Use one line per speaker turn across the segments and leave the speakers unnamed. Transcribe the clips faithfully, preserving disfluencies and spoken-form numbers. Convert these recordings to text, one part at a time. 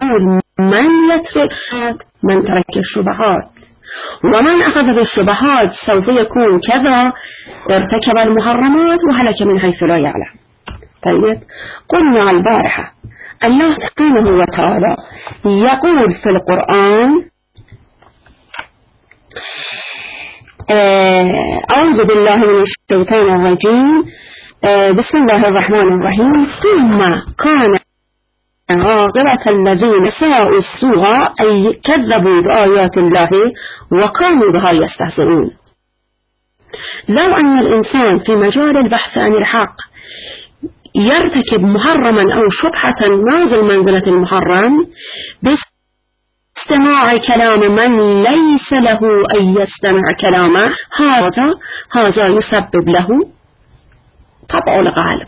من يترك من ترك الشبهات، ومن أخذ بالشبهات سوف يكون كذا، ارتكب المحرمات وهلك من حيث لا يعلم. طيب، قلنا البارحة الله سبحانه وتعالى يقول في القرآن أعوذ بالله من الشيطان الرجيم، بسم الله الرحمن الرحيم، ثم كان عاقبة الذين ساءوا السوء أي كذبوا بآيات الله وكانوا بها يستهزئون. لو أن الإنسان في مجال البحث عن الحق يرتكب محرما أو شبهة نازل منزلة المحرم باستماع كلام من ليس له أن يستمع كلامه، هذا هذا يسبب له طبع الغالب.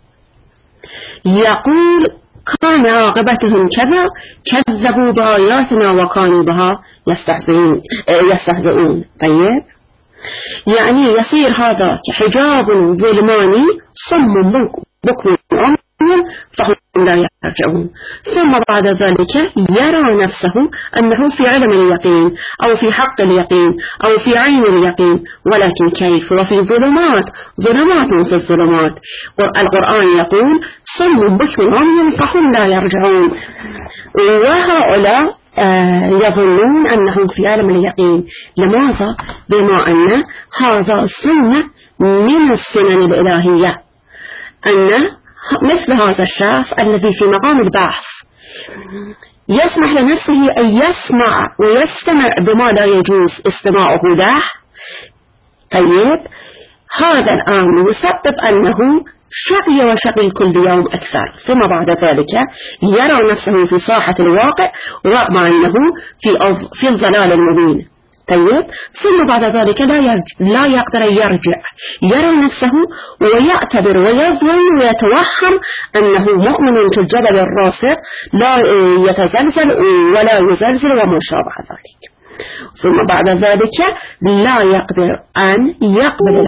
يقول كان عاقبتهم كذا، كذبوا بآياتنا وكانوا بها يستهزئون يستهزئون. طيب، يعني يصير هذا كحجاب ظلماني صم بكم عمي فهم لا يرجعون. ثم بعد ذلك يرى نفسه أنه في علم اليقين أو في حق اليقين أو في عين اليقين، ولكن كيف وفي ظلمات ظلمات في الظلمات. القرآن يقول صم بكم عمي فهم لا يرجعون، وهؤلاء آه يظنون أنهم في عالم اليقين. لماذا؟ بما أن هذا سنة من السنن الإلهية، أن مثل هذا الشخص الذي في مقام البحث يسمح لنفسه أن يسمع ويستمع بما لا يجوز استماعه له. طيب، هذا الأمر يسبب أنه شقي وشقي كل يوم أكثر، ثم بعد ذلك يرى نفسه في ساحة الواقع رغم أنه في في الضلال المبين. طيب، ثم بعد ذلك لا لا يقدر يرجع، يرى نفسه ويعتبر ويظن ويتوهم أنه مؤمن كالجبل الراسخ لا يتزلزل ولا يزلزل وما شابه ذلك، ثم بعد ذلك لا يقدر أن يقبل.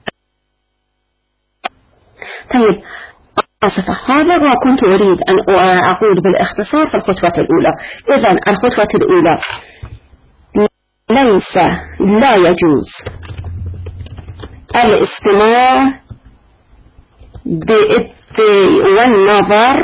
طيب، آسفة، هذا ما كنت أريد أن أقول بالاختصار في الخطوة الأولى. إذن الخطوة الأولى ليس لا يجوز الاستماع والنظر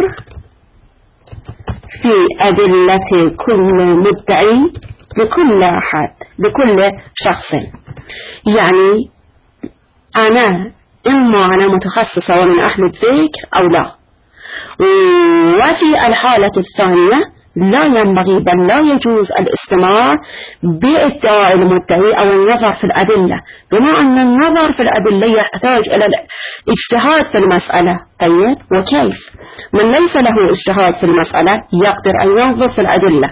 في أدلة كل مدعي لكل أحد لكل شخص. يعني أنا إما أنا متخصصة ومن أهل الذكر أو لا، وفي الحالة الثانية لا ينبغي بل لا يجوز الاستماع بادعاء المدعي أو النظر في الأدلة، بما أن النظر في الأدلة يحتاج إلى الاجتهاد في المسألة. طيب، وكيف؟ من ليس له اجتهاد في المسألة يقدر أن ينظر في الأدلة،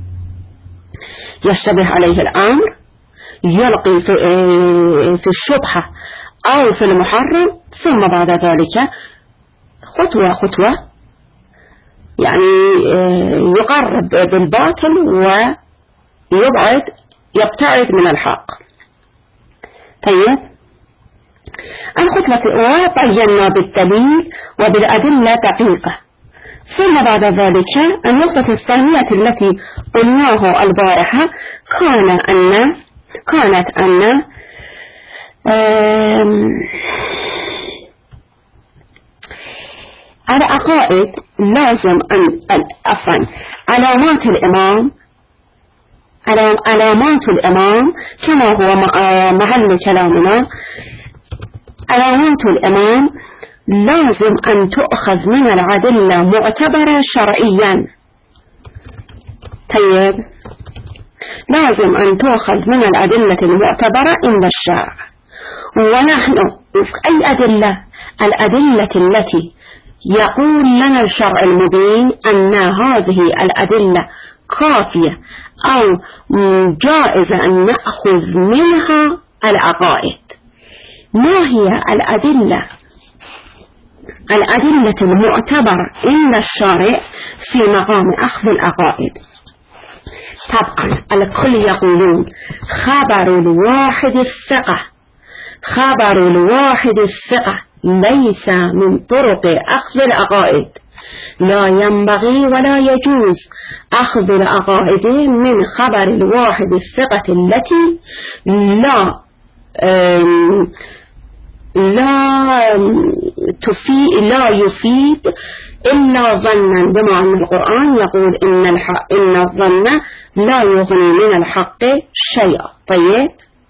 يشتبه عليه الأمر يلقي في الشبهة أو في المحرم، ثم بعد ذلك خطوة خطوة يعني يقرب بالباطل ويبعد يبتعد من الحق. طيب، الخطوة الأولى بينا بالدليل وبالأدلة دقيقة. ثم بعد ذلك النقطة الثانية التي قلناها البارحة كان أن كانت أن العقائد لازم أن أفهم علامات الإمام علامات الإمام كما هو محل كلامنا. علامات الإمام لازم أن تؤخذ من الأدلة معتبرة شرعيا. طيب، لازم أن تؤخذ من الأدلة المعتبرة عند الشرع. ونحن في أي أدلة؟ الأدلة التي يقول لنا الشرع المبين أن هذه الأدلة كافية أو جائزة أن نأخذ منها العقائد. ما هي الأدلة؟ الأدلة المعتبرة عند الشرع في مقام أخذ العقائد. طبعا الكل يقولون خبر الواحد الثقة، خبر الواحد الثقة ليس من طرق أخذ العقائد. لا ينبغي ولا يجوز أخذ العقائد من خبر الواحد الثقة التي لا لا تفيد لا يفيد إلا ظنا، بما أن القرآن يقول إن الحق إن الظن لا يغني من الحق شيئا. طيب،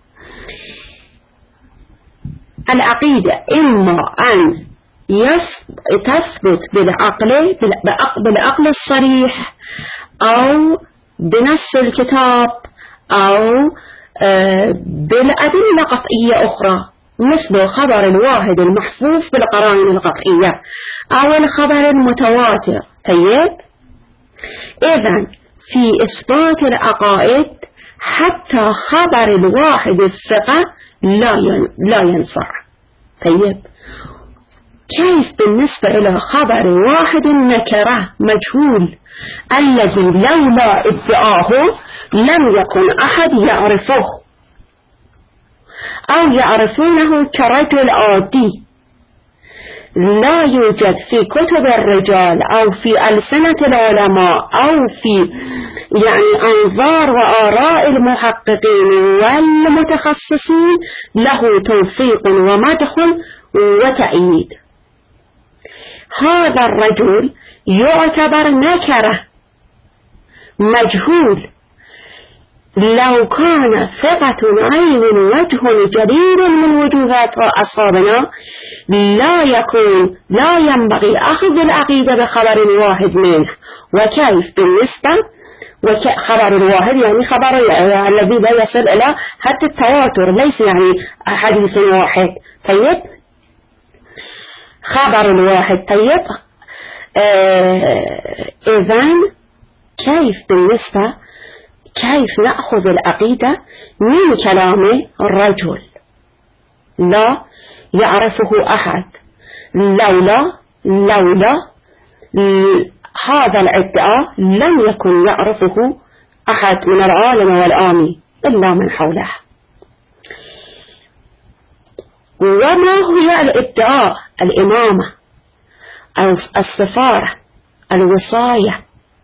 العقيدة إما أن تثبت بالعقل بالعقل الصريح أو بنص الكتاب أو بالأدلة قطعية أخرى، مثل خبر الواحد المحفوظ بالقرائن القطعية أو الخبر المتواتر. طيب، إذن في إثبات العقائد حتى خبر الواحد الثقة لا لا ينفع. طيب، كيف بالنسبة إلى خبر واحد نكرة مجهول الذي لولا ادعاه لم يكن أحد يعرفه أو يعرفونه كرجل عادي، لا يوجد في كتب الرجال أو في ألسنة العلماء أو في يعني أنظار وآراء المحققين والمتخصصين له توثيق ومدح وتأييد. هذا الرجل يعتبر نكرة مجهول، لو كان ثقة عين وجه جديد من وجوهات أصحابنا لا يكون لا ينبغي أخذ العقيدة بخبر واحد منه. وكيف بالنسبة وخبر الواحد يعني خبر الذي لا يصل إلى حتى التواتر، ليس يعني حديث واحد. طيب، خبر الواحد. طيب، آه إذن كيف بالنسبة كيف نأخذ العقيدة من كلام الرجل لا يعرفه أحد لولا لولا هذا الادعاء لم يكن يعرفه أحد من العالم والآمي إلا من حوله. وما هي الادعاء؟ الإمامة أو السفارة، الوصاية.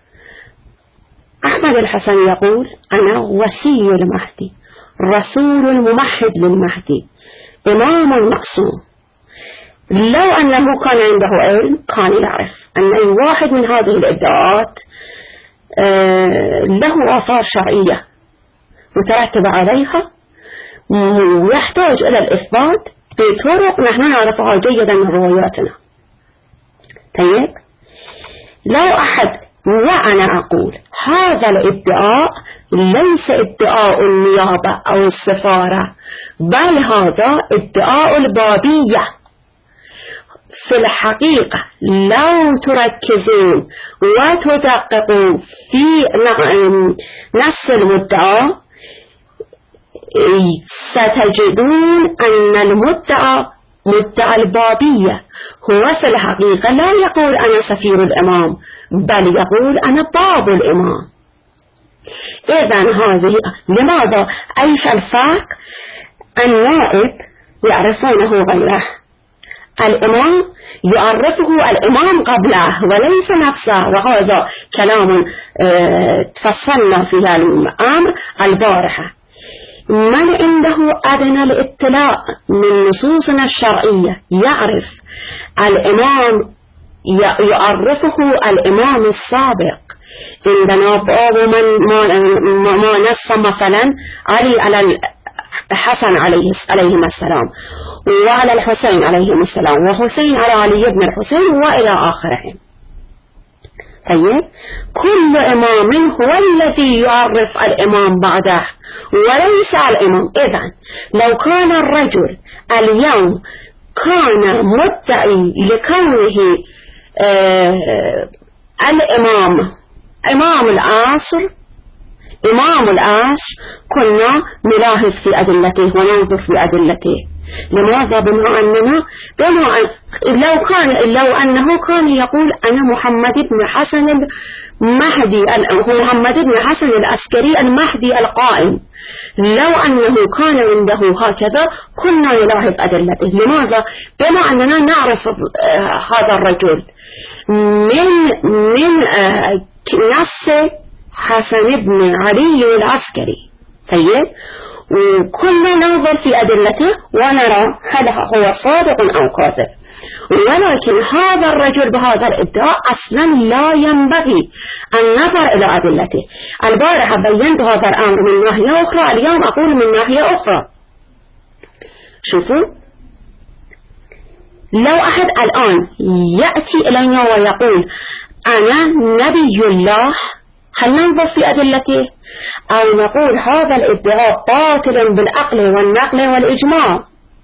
أحمد الحسن يقول: أنا وسي المهدي، رسول الممهد للمهدي، إمام المعصوم. لو أنه كان عنده علم كان يعرف أن أي واحد من هذه الادعاءات له آثار شرعية مترتب عليها ويحتاج إلى الإثبات بطرق نحن نعرفها جيدا من رواياتنا. طيب، لو أحد وأنا أقول هذا الادعاء ليس ادعاء النيابة أو السفارة، بل هذا ادعاء البابية. في الحقيقة لو تركزون وتدققوا في نفس المدعى ستجدون أن المدعى مدعى البابية هو في الحقيقة لا يقول أنا سفير الإمام، بل يقول أنا باب الإمام. إذن هذه لماذا؟ أيش الفرق؟ النائب يعرفونه غيره، الإمام يعرفه الإمام قبله وليس نفسه، وهذا كلام اه تفصلنا في هذا الأمر البارحة. من عنده أدنى الاطلاع من نصوصنا الشرعية يعرف الإمام، يعرفه الإمام السابق. عندنا باب من ما, ما نص مثلا علي على الحسن عليه عليهما السلام وعلى الحسين عليهما السلام وحسين على علي بن الحسين وإلى آخره. طيب، كل إمام هو الذي يعرف الإمام بعده وليس الإمام. إذن لو كان الرجل اليوم كان مدعي لكونه آه الإمام إمام العصر إمام العصر كنا نلاحظ في أدلته وننظر في أدلته. لماذا؟ بما أننا بما أن لو كان لو أنه كان يقول أنا محمد بن حسن المهدي، محمد بن حسن العسكري المهدي القائم، لو أنه كان عنده هكذا كنا نلاحظ أدلته. لماذا؟ بما أننا نعرف هذا الرجل من من نص حسن بن علي العسكري. طيب، وكنا ننظر في أدلته ونرى هل هو صادق أو كاذب. ولكن هذا الرجل بهذا الادعاء أصلا لا ينبغي النظر إلى أدلته. البارحة بينت هذا الأمر من ناحية أخرى، اليوم أقول من ناحية أخرى. شوفوا، لو أحد الآن يأتي إلينا ويقول أنا نبي الله، هل ننظر في أدلته أو نقول هذا الادعاء باطل بالعقل والنقل والإجماع؟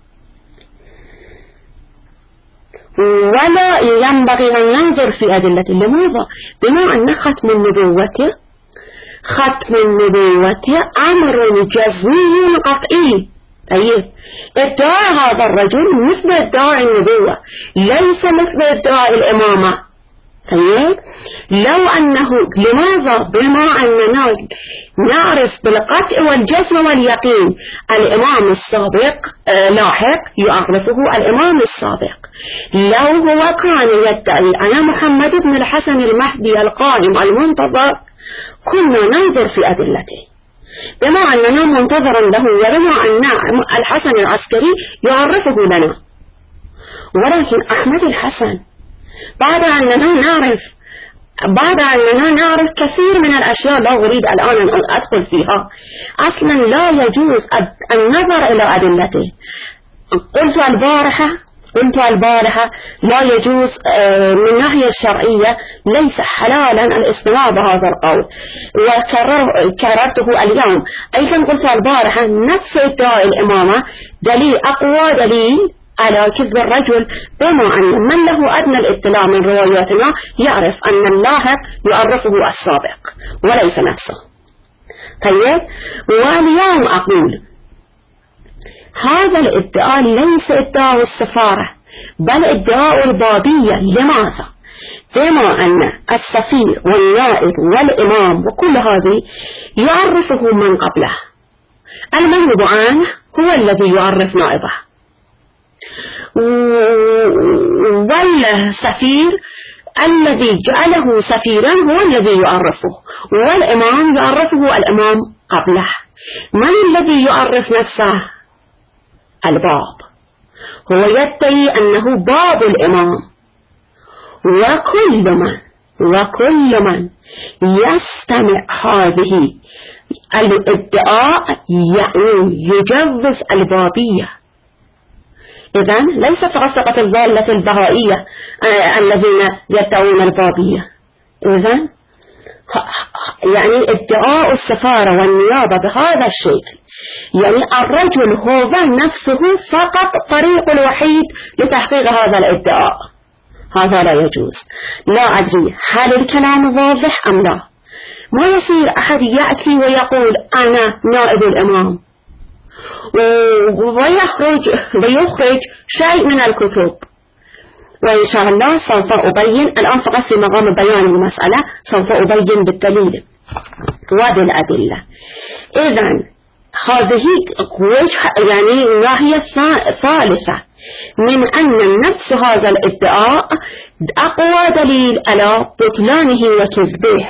ولا ينبغي أن ننظر في أدلته. لماذا؟ بما أن ختم النبوة ختم النبوة أمر جزمي قطعي. طيب، ادعاء هذا الرجل مثل ادعاء النبوة، ليس مثل ادعاء الإمامة. طيب، لو أنه لماذا؟ بما أننا نعرف بالقطع والجزم واليقين الإمام السابق آه لاحق يعرفه الإمام السابق. لو هو كان يدعي أنا محمد بن الحسن المهدي القائم المنتظر كنا ننظر في أدلته، بما أننا منتظرا له وبما أن الحسن العسكري يعرفه لنا. ولكن أحمد الحسن بعد أننا نعرف بعد أننا نعرف كثير من الأشياء لا أريد الآن أن أدخل فيها، أصلا لا يجوز النظر إلى أدلته. قلت البارحة قلت البارحة لا يجوز من ناحية الشرعية، ليس حلالا الاستماع بهذا القول، وكررته اليوم. أيضا قلت البارحة نفس ادعاء الإمامة دليل أقوى دليل على كذب الرجل، بما أن من له أدنى الاطلاع من رواياتنا يعرف أن اللاحق يعرفه السابق وليس نفسه. طيب، واليوم أقول هذا الادعاء ليس ادعاء السفارة بل ادعاء البابية. لماذا؟ بما أن السفير والنائب والإمام وكل هذه يعرفه من قبله، المنوب عنه هو الذي يعرف نائبه، والسفير الذي جعله سفيرا هو الذي يعرفه، والإمام يعرفه الإمام قبله. من الذي يعرف نفسه؟ الباب، هو يدعي أنه باب الإمام. وكل من وكل من يستمع هذه الادعاء يعني يجوز البابية. إذن ليس فقط الضالة البهائية آه الذين يدعون البابية. إذن يعني ادعاء السفارة والنيابة بهذا الشكل، يعني الرجل هو نفسه فقط طريق الوحيد لتحقيق هذا الادعاء. هذا لا يجوز. لا أدري هل الكلام واضح أم لا. ما يصير أحد يأتي ويقول أنا نائب الإمام ويخرج ويخرج شيء من الكتب، وإن شاء الله سوف أبين الآن فقط في مقام بيان المسألة، سوف أبين بالدليل وبالأدلة. إذن هذه وجه يعني ناحية ثالثة من أن نفس هذا الادعاء أقوى دليل على بطلانه وكذبه.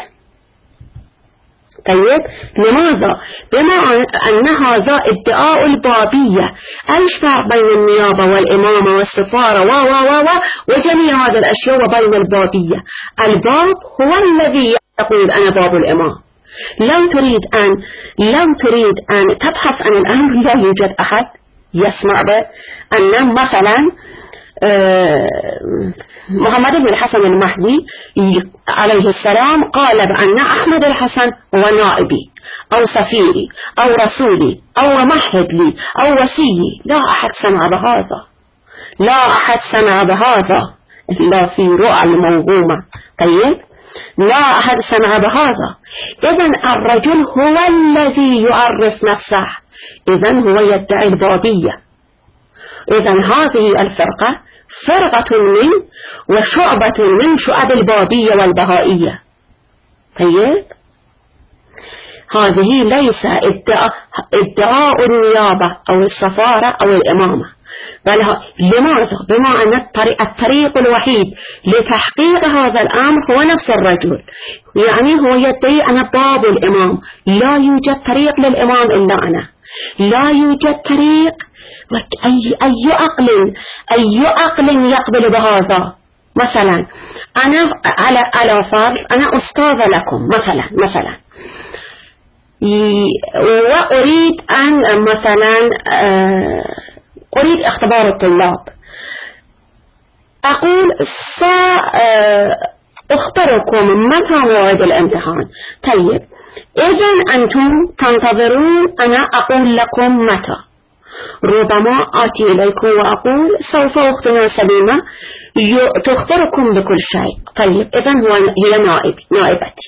طيب، لماذا؟ بما أن هذا ادعاء البابية أشبه بين النيابة والإمامة والسفارة و و و وجميع هذه الأشياء وبين البابية. الباب هو الذي يقول أنا باب الإمام. لو تريد أن لو تريد أن تبحث عن الأمر لا يوجد أحد يسمع به أن مثلا محمد بن الحسن المهدي عليه السلام قال بأن أحمد الحسن هو نائبي أو سفيري أو رسولي أو ممهد لي أو وسيي. لا أحد سمع بهذا، لا أحد سمع بهذا إلا في رؤى الموهومة. طيب، لا أحد سمع بهذا. إذن الرجل هو الذي يعرف نفسه، إذن هو يدعي البابية. إذن هذه الفرقة فرقة من وشعبة من شعب البابية والبهائية. طيب، هذه ليس ادعاء, ادعاء النيابة أو السفارة أو الإمامة، بل لماذا؟ بما أن الطريق, الطريق الوحيد لتحقيق هذا الأمر هو نفس الرجل، يعني هو يدعي أنا باب الإمام، لا يوجد طريق للإمام إلا أنا، لا يوجد طريق. أي, أي عقل أي عقل يقبل بهذا؟ مثلا أنا على على فرض أنا أستاذ لكم مثلا مثلا وأريد أن مثلا أريد اختبار الطلاب، أقول سأخبركم متى موعد الامتحان. طيب إذن أنتم تنتظرون أنا أقول لكم متى. ربما آتي إليكم وأقول سوف أختنا سليمة تخبركم بكل شيء. طيب إذن هو هي نائب نائبتي.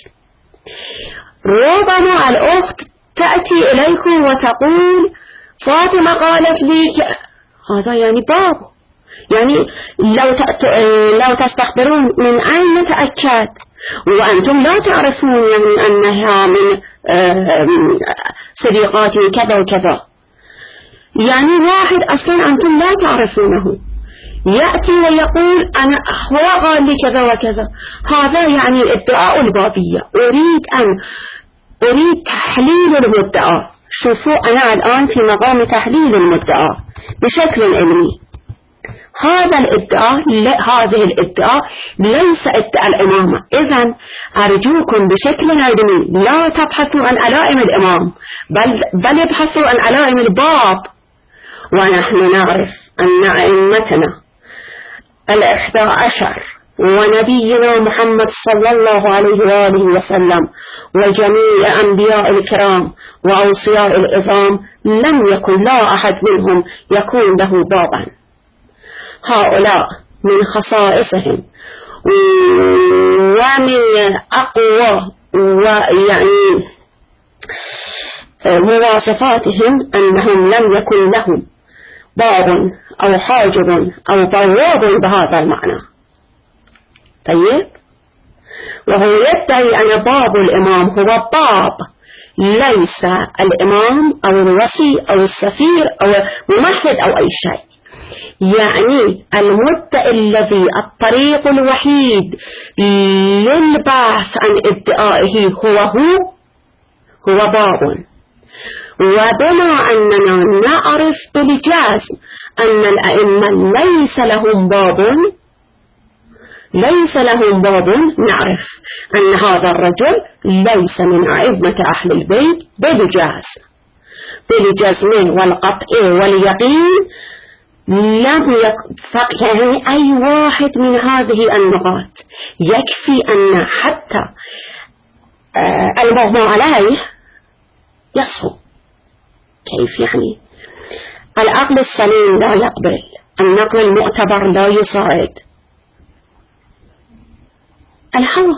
ربما الأخت تأتي إليكم وتقول فاطمة قالت لي، هذا يعني باب، يعني لو لو تستخبرون من أين نتأكد وأنتم لا تعرفون يعني أنها من صديقاتي كذا وكذا، يعني واحد أصلا أنتم لا تعرفونه يأتي ويقول أنا هو قال لي كذا وكذا، هذا يعني الادعاء البابية. أريد أن أريد تحليل المدعى. شوفوا أنا الآن في مقام تحليل المدعى بشكل علمي. هذا الادعاء هذه الادعاء ليس ادعاء الإمامة. إذن أرجوكم بشكل علمي لا تبحثوا عن علائم الإمام، بل بل ابحثوا عن علائم الباب. ونحن نعرف أن أئمتنا الإحدى عشر ونبينا محمد صلى الله عليه وآله وسلم وجميع أنبياء الكرام وأوصياء العظام لم يكن لا أحد منهم يكون له بابا. هؤلاء من خصائصهم ومن أقوى ويعني مواصفاتهم أنهم لم يكن لهم باب أو حاجب أو بواب بهذا المعنى. طيب، وهو يدعي أن باب الإمام هو باب، ليس الإمام أو الوصي أو السفير أو ممهد أو أي شيء. يعني المدعي الذي الطريق الوحيد للبحث عن ادعائه هو هو هو باب. وبما أننا نعرف بالجزم أن الأئمة ليس لهم باب ليس لهم باب نعرف أن هذا الرجل ليس من أئمة أهل البيت بالجزم بالجزم والقطع واليقين. لم يكفي يعني أي واحد من هذه النقاط يكفي أن حتى آه المغمى عليه يصفو. كيف يعني؟ العقل السليم لا يقبل، النقل المعتبر لا يساعد، الهوى.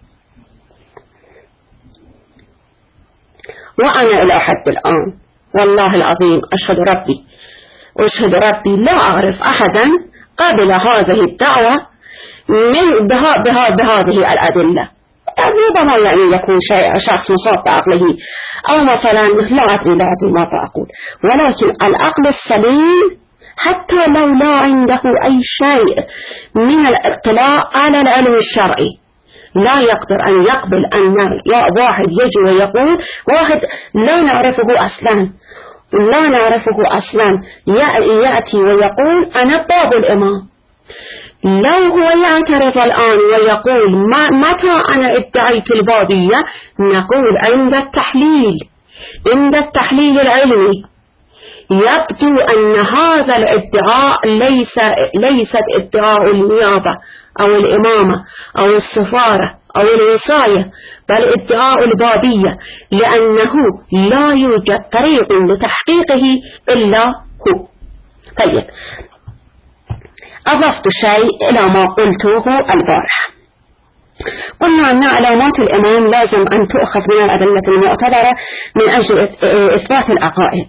وأنا إلى حد الآن والله العظيم أشهد ربي أشهد ربي لا أعرف أحدا قبل هذه الدعوة من بها بها بهذه الأدلة. ربما يعني يكون شيء شخص مصاب بعقله أو مثلا لا أدري لا أدري ماذا أقول، ولكن العقل السليم حتى لو لا عنده أي شيء من الاطلاع على العلم الشرعي لا يقدر أن يقبل أن واحد يجي ويقول واحد لا نعرفه أصلا لا نعرفه أصلا يأتي ويقول أنا باب الإمام. لو هو يعترض الآن ويقول ما متى أنا ادعيت البابية، نقول عند التحليل عند التحليل العلمي يبدو أن هذا الادعاء ليس ليست ادعاء النيابة أو الإمامة أو السفارة أو الوصاية، بل ادعاء البابية، لأنه لا يوجد طريق لتحقيقه إلا هو. طيب، أضفت شيء إلى ما قلته البارح. قلنا أن علامات الإمام لازم أن تؤخذ من الأدلة المعتبرة من أجل إثبات العقائد.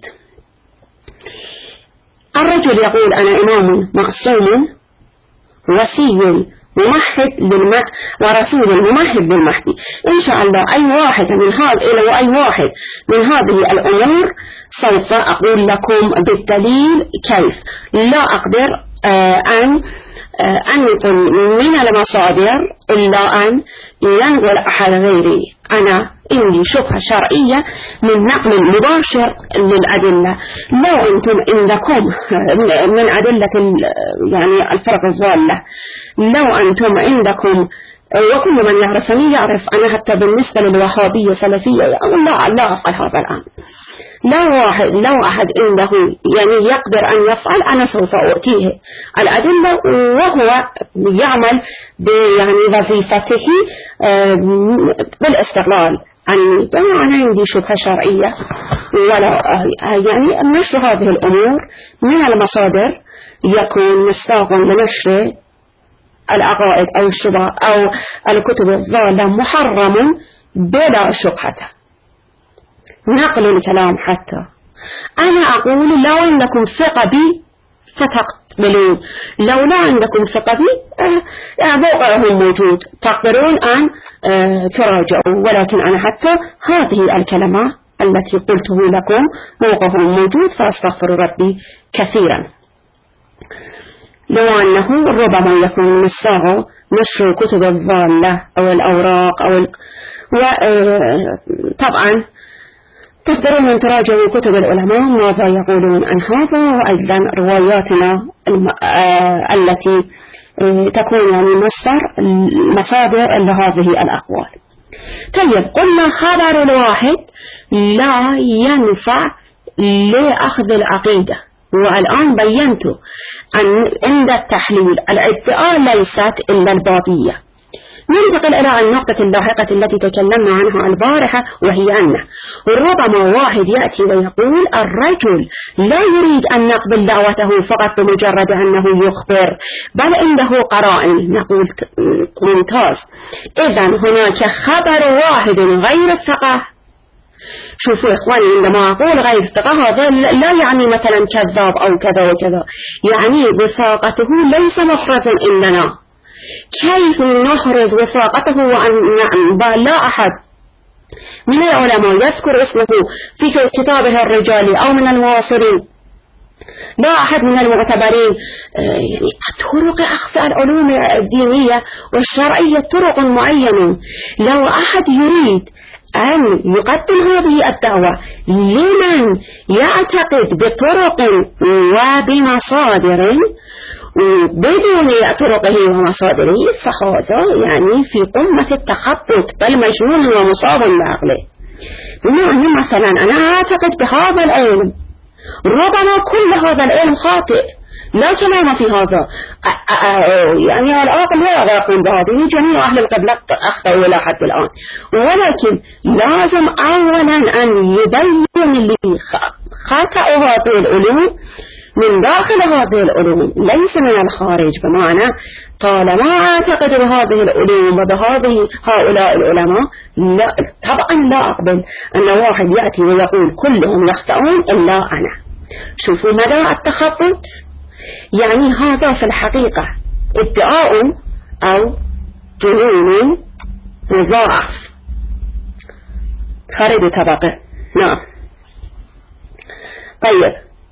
الرجل يقول أنا إمام معصوم وصي ممهد للم... ورسول ممهد للمهدي. إن شاء الله أي واحد من هذا إلى أي واحد من هذه الأمور سوف أقول لكم بالدليل كيف. لا أقدر آه أن آه أنقل من المصادر إلا أن ينقل أحد غيري. أنا عندي شبهة شرعية من نقل مباشر للأدلة. لو أنتم عندكم من أدلة يعني الفرق الضالة، لو أنتم عندكم، وكل من يعرفني يعرف أنا حتى بالنسبة للوهابية سلفية لا لا أفعل هذا الآن. لو واحد لو أحد عنده يعني يقدر أن يفعل أنا سوف أؤتيه الأدلة وهو يعمل يعني وظيفته بالاستقلال. يعني أنا عندي شبهة شرعية ولا يعني نشر هذه الأمور من المصادر يكون مصداقا لنشر العقائد أو الشبهة أو الكتب الضالة محرم بلا شبهة. نقل الكلام حتى أنا أقول لو عندكم ثقة بي فتقبلون، لو لا عندكم ثقة بي موقعهم موجود تقدرون أن تراجعوا، ولكن أنا حتى هذه الكلمة التي قلته لكم موقعهم موجود فأستغفر ربي كثيرا. لو أنه ربما يكون مصداق نشر كتب الضالة أو الأوراق أو ال... وطبعا تقدرون أن تراجعوا كتب العلماء ماذا يقولون عن هذا، وأيضا رواياتنا الم... آه... التي آه... تكون يعني مصدر مصادر لهذه الأقوال. طيب قلنا خبر الواحد لا ينفع لأخذ العقيدة، والآن بينت أن عند التحليل الادعاء ليست إلا البابية. ننتقل إلى النقطة اللاحقة التي تكلمنا عنها البارحة، وهي أنه ربما واحد يأتي ويقول الرجل لا يريد أن نقبل دعوته فقط بمجرد أنه يخبر، بل عنده قرائن. نقول ممتاز، إذن هناك خبر واحد غير الثقة. شوفوا إخواني، عندما أقول غير الثقة هذا لا يعني مثلا كذاب أو كذا وكذا، يعني وثاقته ليس مفرزا عندنا. كيف نحرز وثاقته وأن نعم لا أحد من العلماء يذكر اسمه في كتابه الرجالي أو من المعاصرين، لا أحد من المعتبرين. يعني طرق أخذ العلوم الدينية والشرعية طرق معينة. لو أحد يريد أن يقدم هذه الدعوة لمن يعتقد بطرق وبمصادر بدون طرقه ومصادره فهذا يعني في قمة التخبط بل مجنون ومصاب بعقله. بمعنى مثلا أنا أعتقد بهذا العلم، ربما كل هذا العلم خاطئ، لا كلام في هذا، يعني العاقل لا يقوم بهذه، جميع أهل القبلة أخطأوا إلى حد الآن، ولكن لازم أولا أن يبين لي خطأ هذه العلوم من داخل هذه العلوم ليس من الخارج. بمعنى طالما أعتقد بهذه العلوم وبهذه هؤلاء العلماء لا طبعا لا أقبل أن واحد يأتي ويقول كلهم يخطئون إلا أنا. شوفوا مدى التخبط. يعني هذا في الحقيقة ادعاء أو جنون مضاعف خارج طبقه. نعم. طيب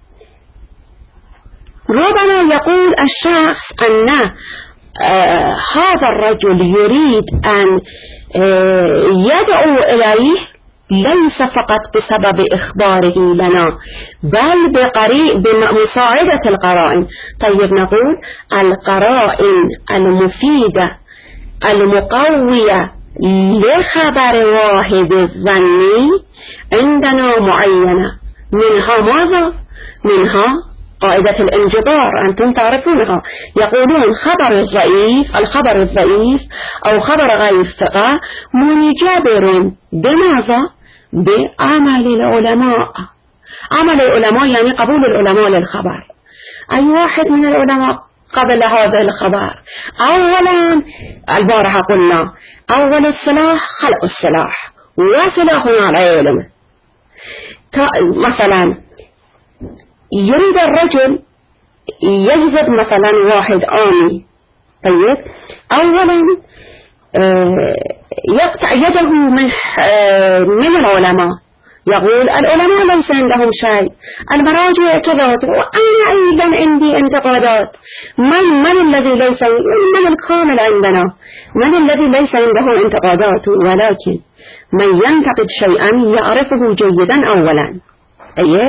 ربما يقول الشخص أن آه هذا الرجل يريد أن آه يدعو إليه ليس فقط بسبب إخباره لنا بل بقريب بمساعدة القرائن. طيب نقول القرائن المفيدة المقوية لخبر واحد الظني عندنا معينة، منها ماذا؟ منها قاعدة الانجبار، أنتم تعرفونها. يقولون خبر الضعيف الخبر الضعيف أو خبر غير الثقة منجبر بماذا؟ بعمل العلماء. عمل العلماء يعني قبول العلماء للخبر. أي واحد من العلماء قبل هذا الخبر. أولا البارحة قلنا أول السلاح خلق السلاح وسلاحنا العلم. مثلا يريد الرجل يجذب مثلا واحد آمي طيب أولا يقطع يده من من العلماء، يقول العلماء ليس عندهم شيء، المراجع كذا، وأنا أيضا عندي انتقادات. من من الذي ليس من الكامل عندنا؟ من الذي ليس عنده انتقادات؟ ولكن من ينتقد شيئا يعرفه جيدا أولا. طيب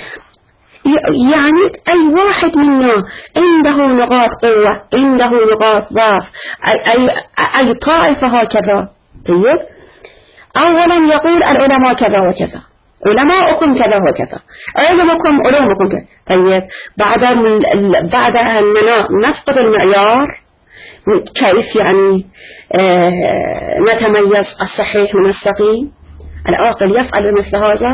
يعني أي واحد منا عنده نقاط قوة، عنده نقاط ضعف، أي, أي, أي طائفة هكذا. طيب أولا يقول العلماء كذا وكذا، علماؤكم كذا وكذا، علمكم علومكم كذا. طيب بعد بعد أننا نفقد المعيار، كيف يعني آه نتميز الصحيح من السقيم؟ العاقل يفعل مثل هذا؟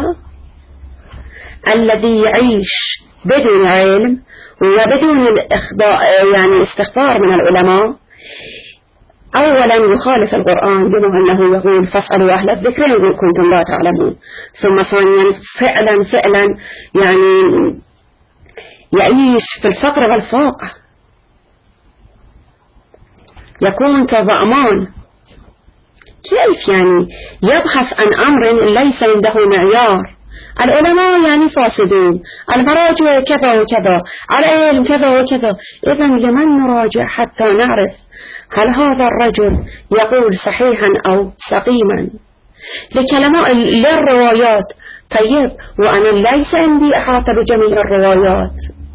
الذي يعيش بدون علم وبدون الإخبار يعني استخبار من العلماء أولا يخالف القرآن بما أنه يقول فاسألوا أهل الذكر إن كنتم لا تعلمون، ثم ثانيا فعلا فعلا يعني يعيش في الفقر والفاقة، يكون كظأمان. كيف يعني يبحث عن أمر ليس عنده معيار؟ العلماء يعني فاسدون، المراجع كذا وكذا، العلم كذا وكذا. إذن لمن نراجع حتى نعرف هل هذا الرجل يقول صحيحا أو سقيما؟ لكلمات للروايات. طيب وأنا ليس عندي أحاطة بجميع الروايات،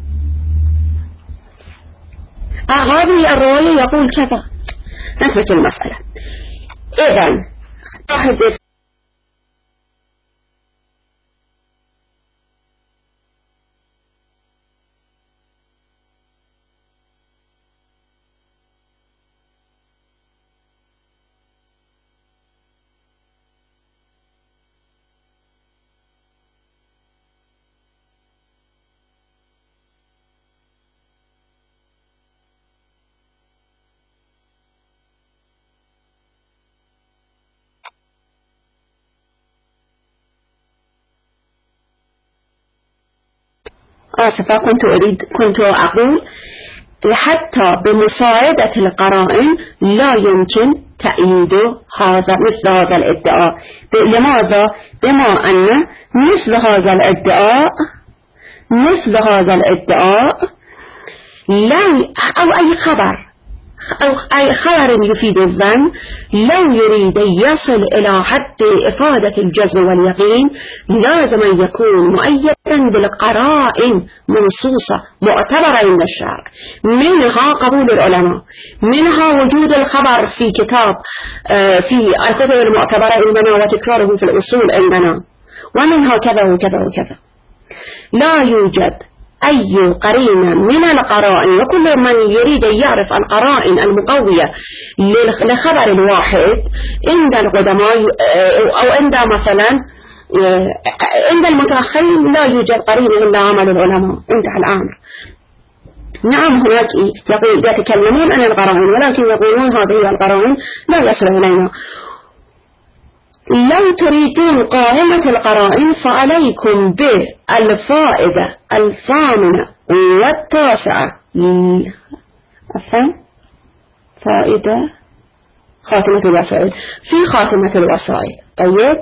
هذه الرواية يقول كذا، نترك المسألة. إذن أحدث آسفة كنت أريد كنت أقول حتى بمساعدة القرائن لا يمكن تأييد هذا مثل هذا الادعاء. لماذا؟ بما أن مثل هذا الادعاء مثل هذا الادعاء لا أو أي خبر أو أي خبر يفيد الظن لو يريد يصل إلى حد إفادة الجزم واليقين لازم أن يكون مؤيدا بالقرائن منصوصة معتبرة عند الشرع، منها قبول العلماء، منها وجود الخبر في كتاب في الكتب المعتبرة عندنا وتكراره في الأصول عندنا، ومنها كذا وكذا وكذا. لا يوجد أي قرينة من القرائن، وكل من يريد أن يعرف القرائن المقوية لخبر الواحد عند القدماء أو عند مثلا عند المتأخرين لا يوجد قرينة إلا عمل العلماء، انتهى الأمر. نعم هناك يقول يتكلمون عن القرائن ولكن يقولون هذه القرائن لا يصل إلينا. لو تريدون قائمة القرائن فعليكم بالفائدة الثامنة والتاسعة أفهم فائدة خاتمة الوسائل في خاتمة الوسائل. طيب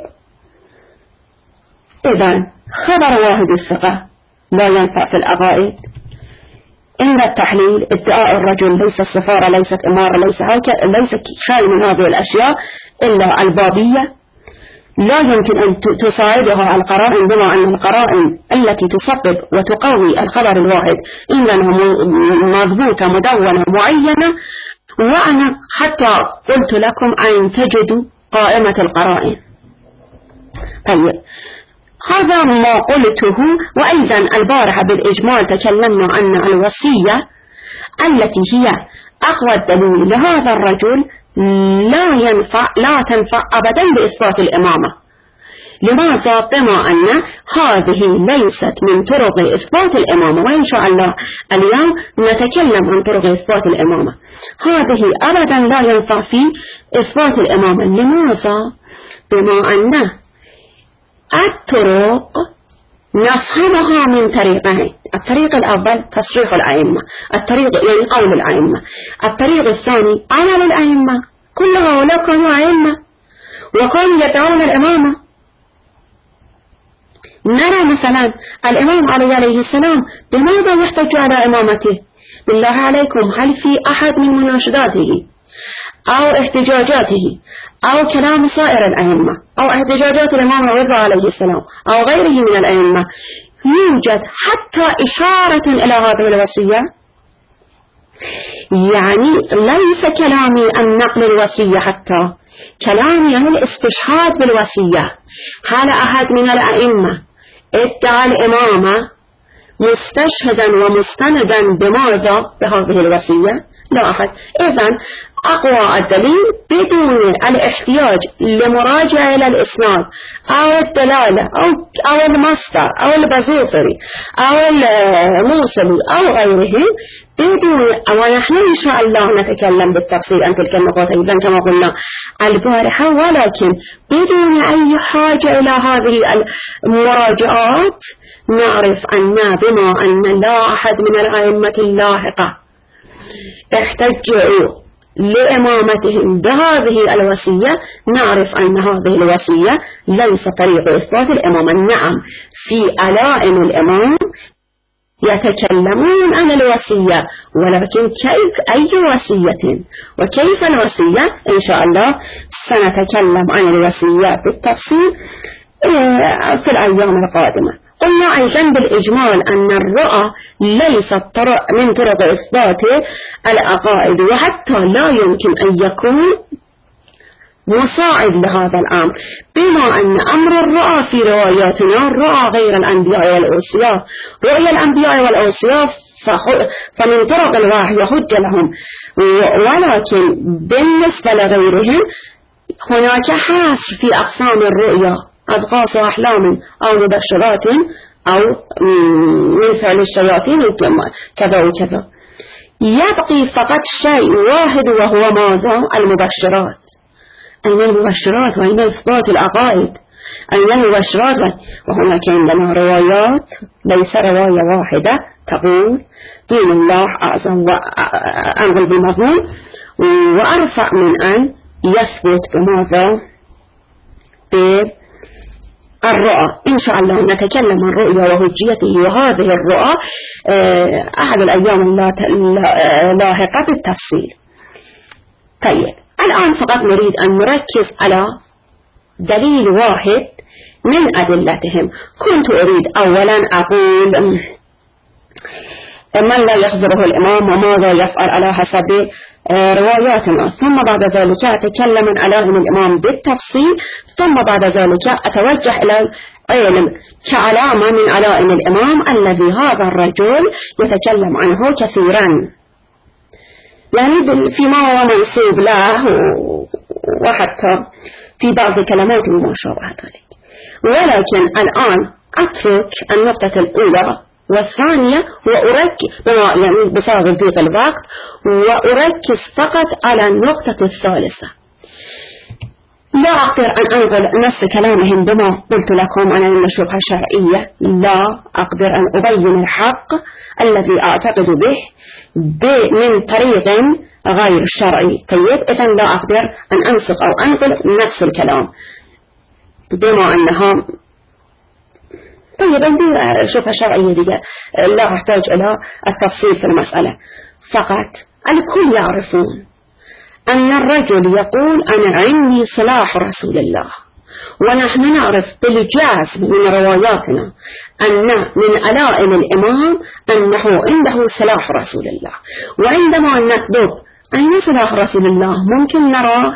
إذن خبر واحد الثقة لا ينفع في العقائد. عند التحليل ادعاء الرجل ليس السفارة ليست إمارة ليس هكذا ليس شيء من هذه الأشياء إلا البابية لا يمكن أن تساعدها القرائن، بما أن القرائن التي تسبب وتقوي الخبر الواحد إنها مضبوطة مدونة معينة، وأنا حتى قلت لكم أن تجدوا قائمة القرائن. طيب هذا ما قلته. وأيضا البارحة بالإجمال تكلمنا أن الوصية التي هي أقوى الدليل لهذا الرجل لا ينفع لا تنفع أبدا بإثبات الإمامة. لماذا؟ بما أن هذه ليست من طرق إثبات الإمامة، وإن شاء الله اليوم نتكلم عن طرق إثبات الإمامة. هذه أبدا لا ينفع في إثبات الإمامة. لماذا؟ بما أن الطرق نفهمها من طريقين. الطريق الأول تصريح الأئمة، الطريق يعني قول الأئمة. الطريق الثاني عمل الأئمة، كل هؤلاء كانوا أئمة وكانوا يدعون الإمامة. نرى مثلا الإمام علي عليه السلام بماذا يحتج على إمامته؟ بالله عليكم، هل في أحد من مناشداته أو احتجاجاته أو كلام سائر الأئمة أو احتجاجات الإمام الرضا عليه السلام أو غيره من الأئمة يوجد حتى إشارة إلى هذه الوصية؟ يعني ليس كلامي أن نقل الوصية، حتى كلامي عن الاستشهاد بالوصية. هل أحد من الأئمة ادعى الإمامة مستشهدا ومستندا بماذا؟ بهذه الوصية؟ لا أحد. إذن أقوى الدليل بدون الاحتياج لمراجعة إلى الإسناد أو الدلالة أو, أو المصدر أو البزوفري أو الموصلي أو غيرهم، بدون، ونحن إن شاء الله نتكلم بالتفصيل عن تلك النقاط أيضا كما قلنا البارحة، ولكن بدون أي حاجة إلى هذه المراجعات نعرف أن بما أن لا أحد من الأئمة اللاحقة احتجوا لإمامتهم بهذه الوصية، نعرف أن هذه الوصية ليس طريق إثبات الإمامة. نعم، في ألائم الإمام يتكلمون عن الوصية، ولكن كيف أي وصية وكيف الوصية إن شاء الله سنتكلم عن الوصية بالتفصيل في الأيام القادمة. قلنا أيضا بالإجمال أن الرؤى ليست طرق من طرق إثبات العقائد، وحتى لا يمكن أن يكون مساعد لهذا الأمر، بما أن أمر الرؤى في رواياتنا رؤى غير الأنبياء والأوصياء. رؤيا الأنبياء والأوصياء فمن طرق الوحي يحج لهم، ولكن بالنسبة لغيرهم هناك حصر في أقسام الرؤيا، أضغاث أحلام أو مبشرات أو من فعل الشياطين كذا وكذا. يبقي فقط شيء واحد وهو ماذا؟ المبشرات. أين المبشرات وأين إثبات العقائد؟ أين المبشرات؟ وهناك عندنا روايات، ليس رواية واحدة تقول دين الله أعظم وأنقل بمضمون وأرفع من أن يثبت بماذا؟ بالرؤى. إن شاء الله نتكلم عن الرؤيا وهجيته، وهذه الرؤى أحد الأيام اللاحقة بالتفصيل. طيب، الآن فقط نريد أن نركز على دليل واحد من أدلتهم. كنت أريد أولا أقول من لا يخبره الإمام وماذا يفعل على حسب رواياتنا، ثم بعد ذلك أتكلم عن علائم الإمام بالتفصيل، ثم بعد ذلك أتوجه إلى العلم كعلامة من علائم الإمام الذي هذا الرجل يتكلم عنه كثيرا، يعني فيما هو منسوب له وحتى في بعض كلمات وما شابه ذلك. ولكن الآن أترك النقطة الأولى والثانية وأركز يعني بسبب ضيق الوقت، وأركز فقط على النقطة الثالثة. لا أقدر أن أنقل نفس كلامهم بما قلت لكم عن الشبهة الشرعية، لا أقدر أن أبين الحق الذي أعتقد به من طريق غير شرعي. طيب، إذن لا أقدر أن أنسق أو أنقل نفس الكلام بما أنها طيب عندي شبهة شرعية دي لا أحتاج إلى التفصيل في المسألة. فقط الكل يعرفون أن الرجل يقول أنا عندي سلاح رسول الله، ونحن نعرف بالجزم من رواياتنا أن من علائم الإمام أنه عنده سلاح رسول الله. وعندما نطلب أين سلاح رسول الله ممكن نراه،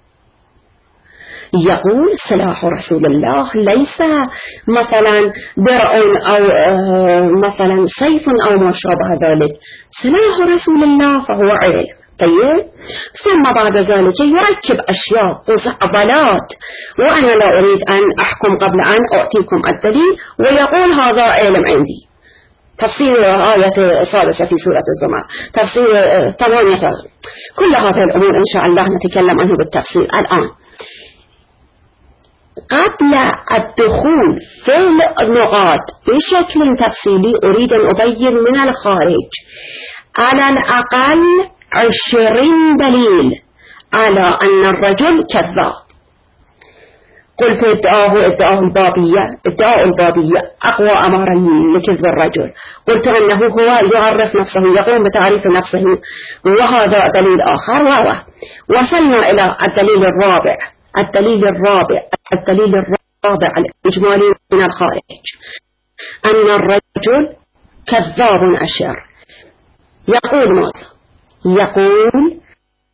يقول سلاح رسول الله ليس مثلا درع أو مثلا سيف أو ما شابه ذلك، سلاح رسول الله فهو علم. طيب، ثم بعد ذلك يركب أشياء وزعبلات، وأنا لا أريد أن أحكم قبل أن أعطيكم الدليل، ويقول هذا علم عندي. تفسير آية ثالثة في سورة الزمر، تفسير ثمانية، كل هذه الأمور إن شاء الله نتكلم عنه بالتفصيل. الآن قبل الدخول في النقاط بشكل تفصيلي أريد أن أبين من الخارج على الأقل عشرين دليل على أن الرجل كذاب. قلت ادعاه ادعاه البابية ادعاء البابية أقوى أمارا لكذب الرجل. قلت أنه هو يعرف نفسه، يقوم بتعريف نفسه، وهذا دليل آخر. وصلنا إلى الدليل الرابع الدليل الرابع الدليل الرابع الإجمالي من الخارج، أن الرجل كذاب أشر. يقول ماذا؟ يقول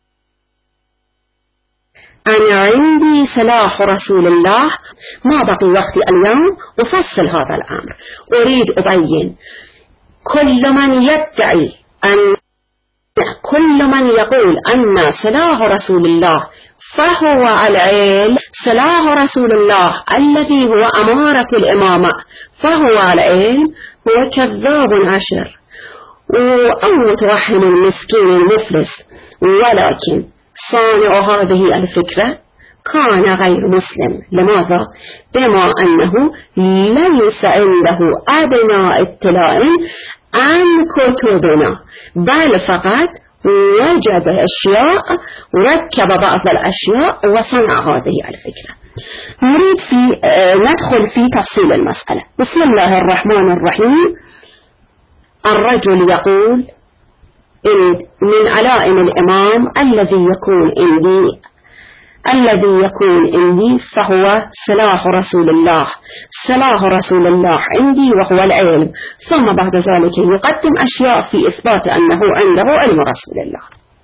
أنا عندي سلاح رسول الله. ما بقي وقتي اليوم أفصل هذا الأمر، أريد أبين كل من يدعي أن كل من يقول أن سلاح رسول الله فهو العلم، سلاح رسول الله الذي هو أمارة الإمامة فهو العلم، هو كذاب عشر أو متوهم المسكين المفلس. ولكن صانع هذه الفكرة كان غير مسلم. لماذا؟ بما أنه ليس عنده أدنى اطلاع عن كتبنا، بل فقط وجد أشياء وركب بعض الأشياء وصنع هذه الفكرة. نريد في آه ندخل في تفصيل المسألة. بسم الله الرحمن الرحيم. الرجل يقول إن من علائم الإمام الذي يكون عندي الذي يكون عندي فهو سلاح رسول الله سلاح رسول الله عندي وهو العلم. ثم بعد ذلك يقدم أشياء في إثبات أنه عنده علم رسول الله.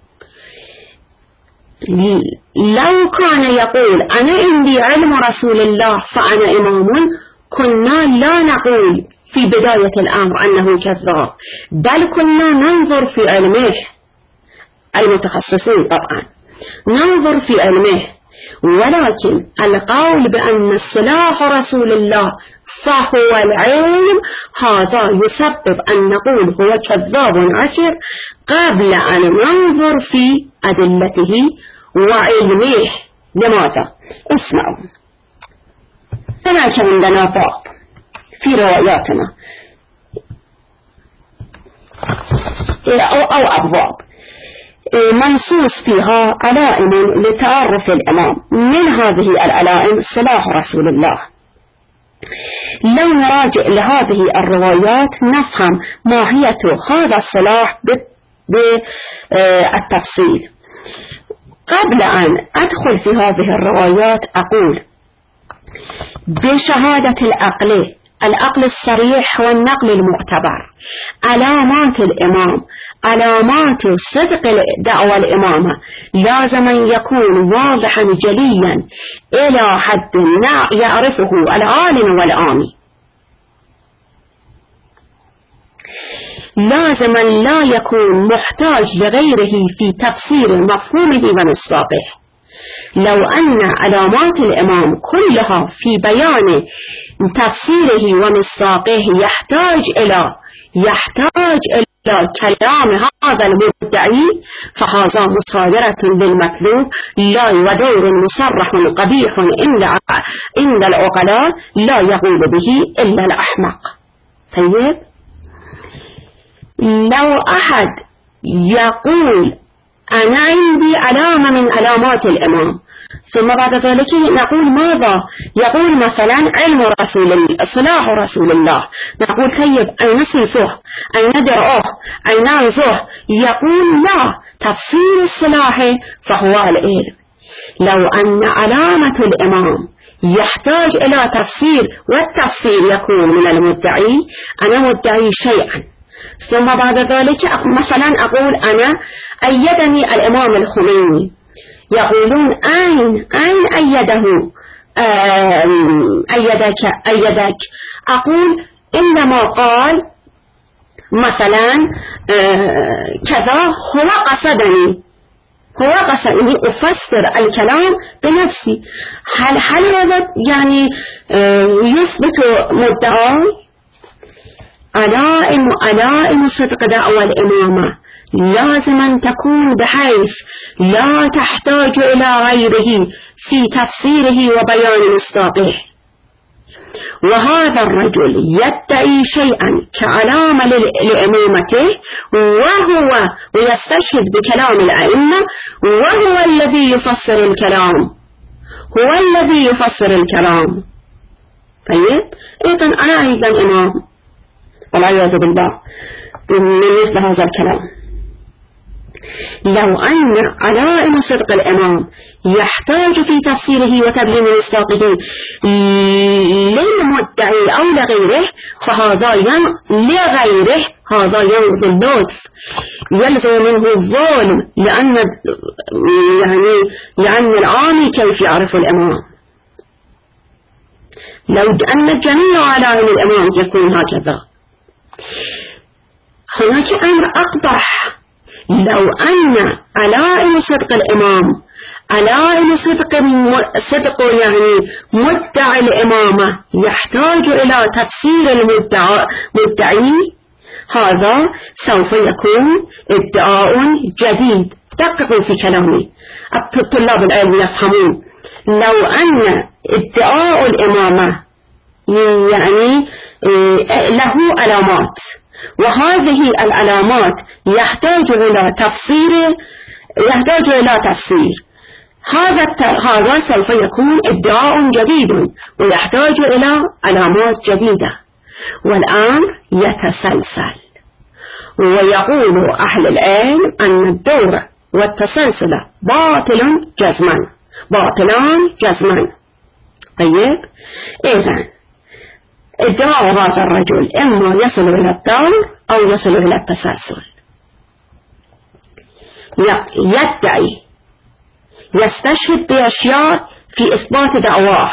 لو كان يقول أنا عندي علم رسول الله فأنا إمام، كنا لا نقول في بداية الأمر أنه كذاب، بل كنا ننظر في علمه، المتخصصين طبعا ننظر في علمه. ولكن القول بأن السلاح رسول الله فهو العلم، هذا يسبب أن نقول هو كذاب عشر قبل أن ننظر في أدلته وعلمه. لماذا؟ اسمعوا، هناك عندنا باب في رواياتنا أو, أو أبواب منصوص فيها علائم لتعرف الإمام. من هذه العلائم سلاح رسول الله. لو نراجع لهذه الروايات نفهم ماهية هذا السلاح بالتفصيل. قبل أن أدخل في هذه الروايات أقول بشهادة العقل العقل الصريح والنقل المعتبر علامات الإمام، علامات صدق دعوى الإمامة لازم أن يكون واضحا جليا إلى حد يعرفه العالم والعامي. لازم لا يكون محتاج لغيره في تفسير مفهومه ومصداقه. لو أن علامات الإمام كلها في بيان تفسيره ومصداقه يحتاج إلى يحتاج إلى كلام هذا المدعي، فهذا مصادرة بالمطلوب لا ودور مصرح قبيح عند العقلاء لا يقول به إلا الأحمق. طيب، لو أحد يقول أنا عندي علامة من علامات الإمام، ثم بعد ذلك نقول ماذا؟ يقول مثلا علم رسول الله، صلاح رسول الله، نقول طيب أين نصفه؟ أين ندرعه؟ أين ننظره؟ يقول لا، تفسير الصلاح فهو العلم. لو أن علامة الإمام يحتاج إلى تفسير والتفسير يكون من المدعي، أنا مدعي شيئا، ثم بعد ذلك مثلا أقول أنا أيدني الإمام الخميني، يقولون أين أين أيده أيدك أيدك أقول إنما قال مثلا كذا، هو قصدني هو قصدني أفسر الكلام بنفسي. هل هل هذا يعني يثبت مدعاي؟ علائم علائم صدق دعوى الإمامة لازما تكون بحيث لا تحتاج إلى غيره في تفسيره وبيان مصداقه. وهذا الرجل يدعي شيئا كعلامة لإمامته وهو ويستشهد بكلام الأئمة، وهو الذي يفسر الكلام، هو الذي يفسر الكلام. طيب إذن أنا أيضا إمام والعياذ بالله من مثل هذا الكلام. لو أن علائم صدق الإمام يحتاج في تفسيره وتبيين مصداقه للمدعي أو لغيره، فهذا ين... لغيره هذا ينقض اللطف، يلزم منه الظلم، لأن يعني لأن العامي كيف يعرف الإمام؟ لو أن جميع علائم الإمام يكون هكذا. هناك أمر أقبح، لو أن علائم صدق الإمام علائم صدق صدق يعني مدعي الإمامة يحتاج إلى تفسير المدعي، هذا سوف يكون ادعاء جديد. دققوا في كلامي، طلاب العلم يفهمون. لو أن ادعاء الإمامة يعني له علامات، وهذه العلامات يحتاج إلى تفسير يحتاج إلى تفسير هذا هذا سوف يكون ادعاء جديد ويحتاج إلى علامات جديدة، والآن يتسلسل. ويقول أهل العلم أن الدور والتسلسل باطل جزما، باطلان جزما. طيب إذن ادعاء هذا الرجل إما يصل إلى الدور أو يصل إلى التسلسل. يدعي يستشهد بأشياء في إثبات دعواه،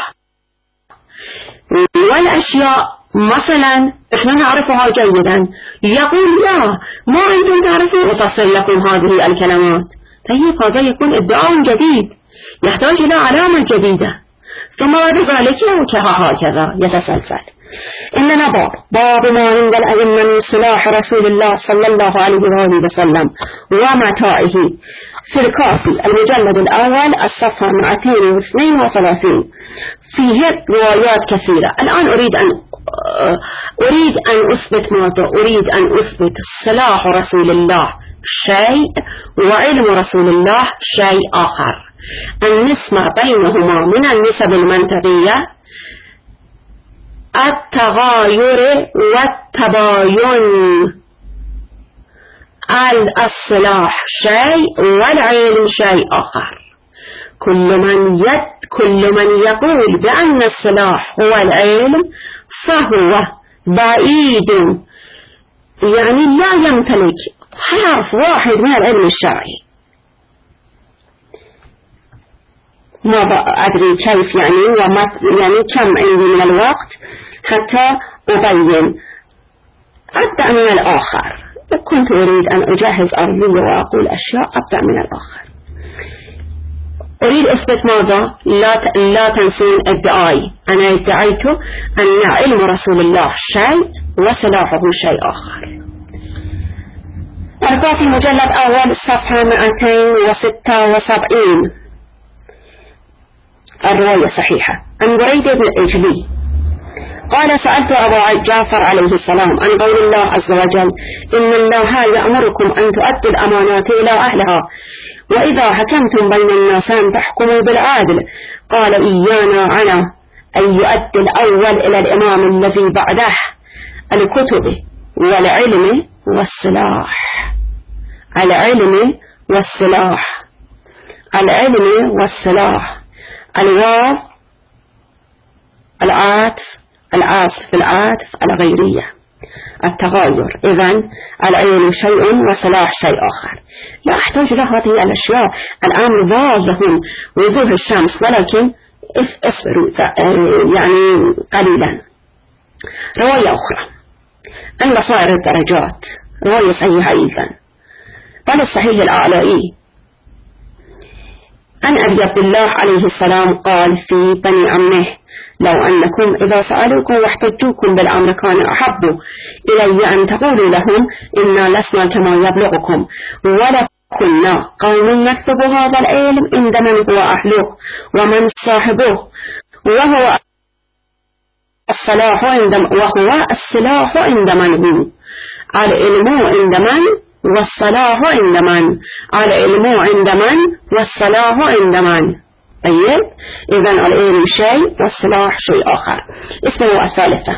والأشياء مثلا إحنا نعرفها جيدا، يقول لا ما أنتم تعرفون أفصل لكم هذه الكلمات. طيب هذا يكون ادعاء جديد يحتاج إلى علامة جديدة، ثم بعد ذلك هكذا يتسلسل. إننا باب باب ما عند الأئمة من صلاح رسول الله صلى الله عليه وآله وسلم ومتاعه في الكافي المجلد الأول الصفحة مئتين واثنين وثلاثين، فيه روايات كثيرة. الآن أريد أن أريد أن أثبت ماذا؟ أريد أن أثبت صلاح رسول الله شيء وعلم رسول الله شيء آخر. النسبة بينهما من النسب المنطقية التغاير والتباين. الصلاح شيء والعلم شيء آخر. كل من يد كل من يقول بأن الصلاح هو العلم فهو بعيد، يعني لا يمتلك حرف واحد من العلم الشرعي. ما أدري كيف يعني وما يعني كم عندي من الوقت حتى أبين. أبدأ من الآخر. كنت أريد أن أجهز أرضي وأقول أشياء، أبدأ من الآخر. أريد أثبت ماذا؟ لا ت... لا تنسون ادعائي. أنا ادعيت أن علم رسول الله شيء وصلاحه شيء آخر. أرجع في مجلد أول الصفحة مئتين وستة وسبعين. الرواية صحيحة عن بريد بن الإجلي قال سألت أبا جعفر عليه السلام عن قول الله عز وجل إن الله يأمركم أن تؤدوا الأمانات إلى أهلها وإذا حكمتم بين الناس أن تحكموا بالعدل. قال إيانا عنا أن يؤدي الأول إلى الإمام الذي بعده الكتب والعلم والصلاح. العلم والصلاح العلم والصلاح الواو العاطف العاصف العاطف الغيرية التغاير. إذن العلم شيء وصلاح شيء آخر. لا أحتاج لهذه الأشياء، الأمر واضح وضوح الشمس، ولكن اصبروا يعني قليلا. رواية أخرى عن بصائر الدرجات، رواية صحيحة أيضا، قال الصحيح الأعلائي عن أبي عبد الله عليه السلام قال في بني عمه لو أنكم إذا سألوكم واحتجوكم بالأمر كان أحب إلي أن تقولوا لهم إنا لسنا كما يبلغكم ولا كنا قوم نكتب هذا العلم عند من هو أهله ومن صاحبه وهو الصلاح عند وهو السلاح عند من هو العلم عند من والصلاح عند من العلم عند من والصلاح عند من. طيب إذن العلم شيء والصلاح شيء آخر. اسمه الثالثة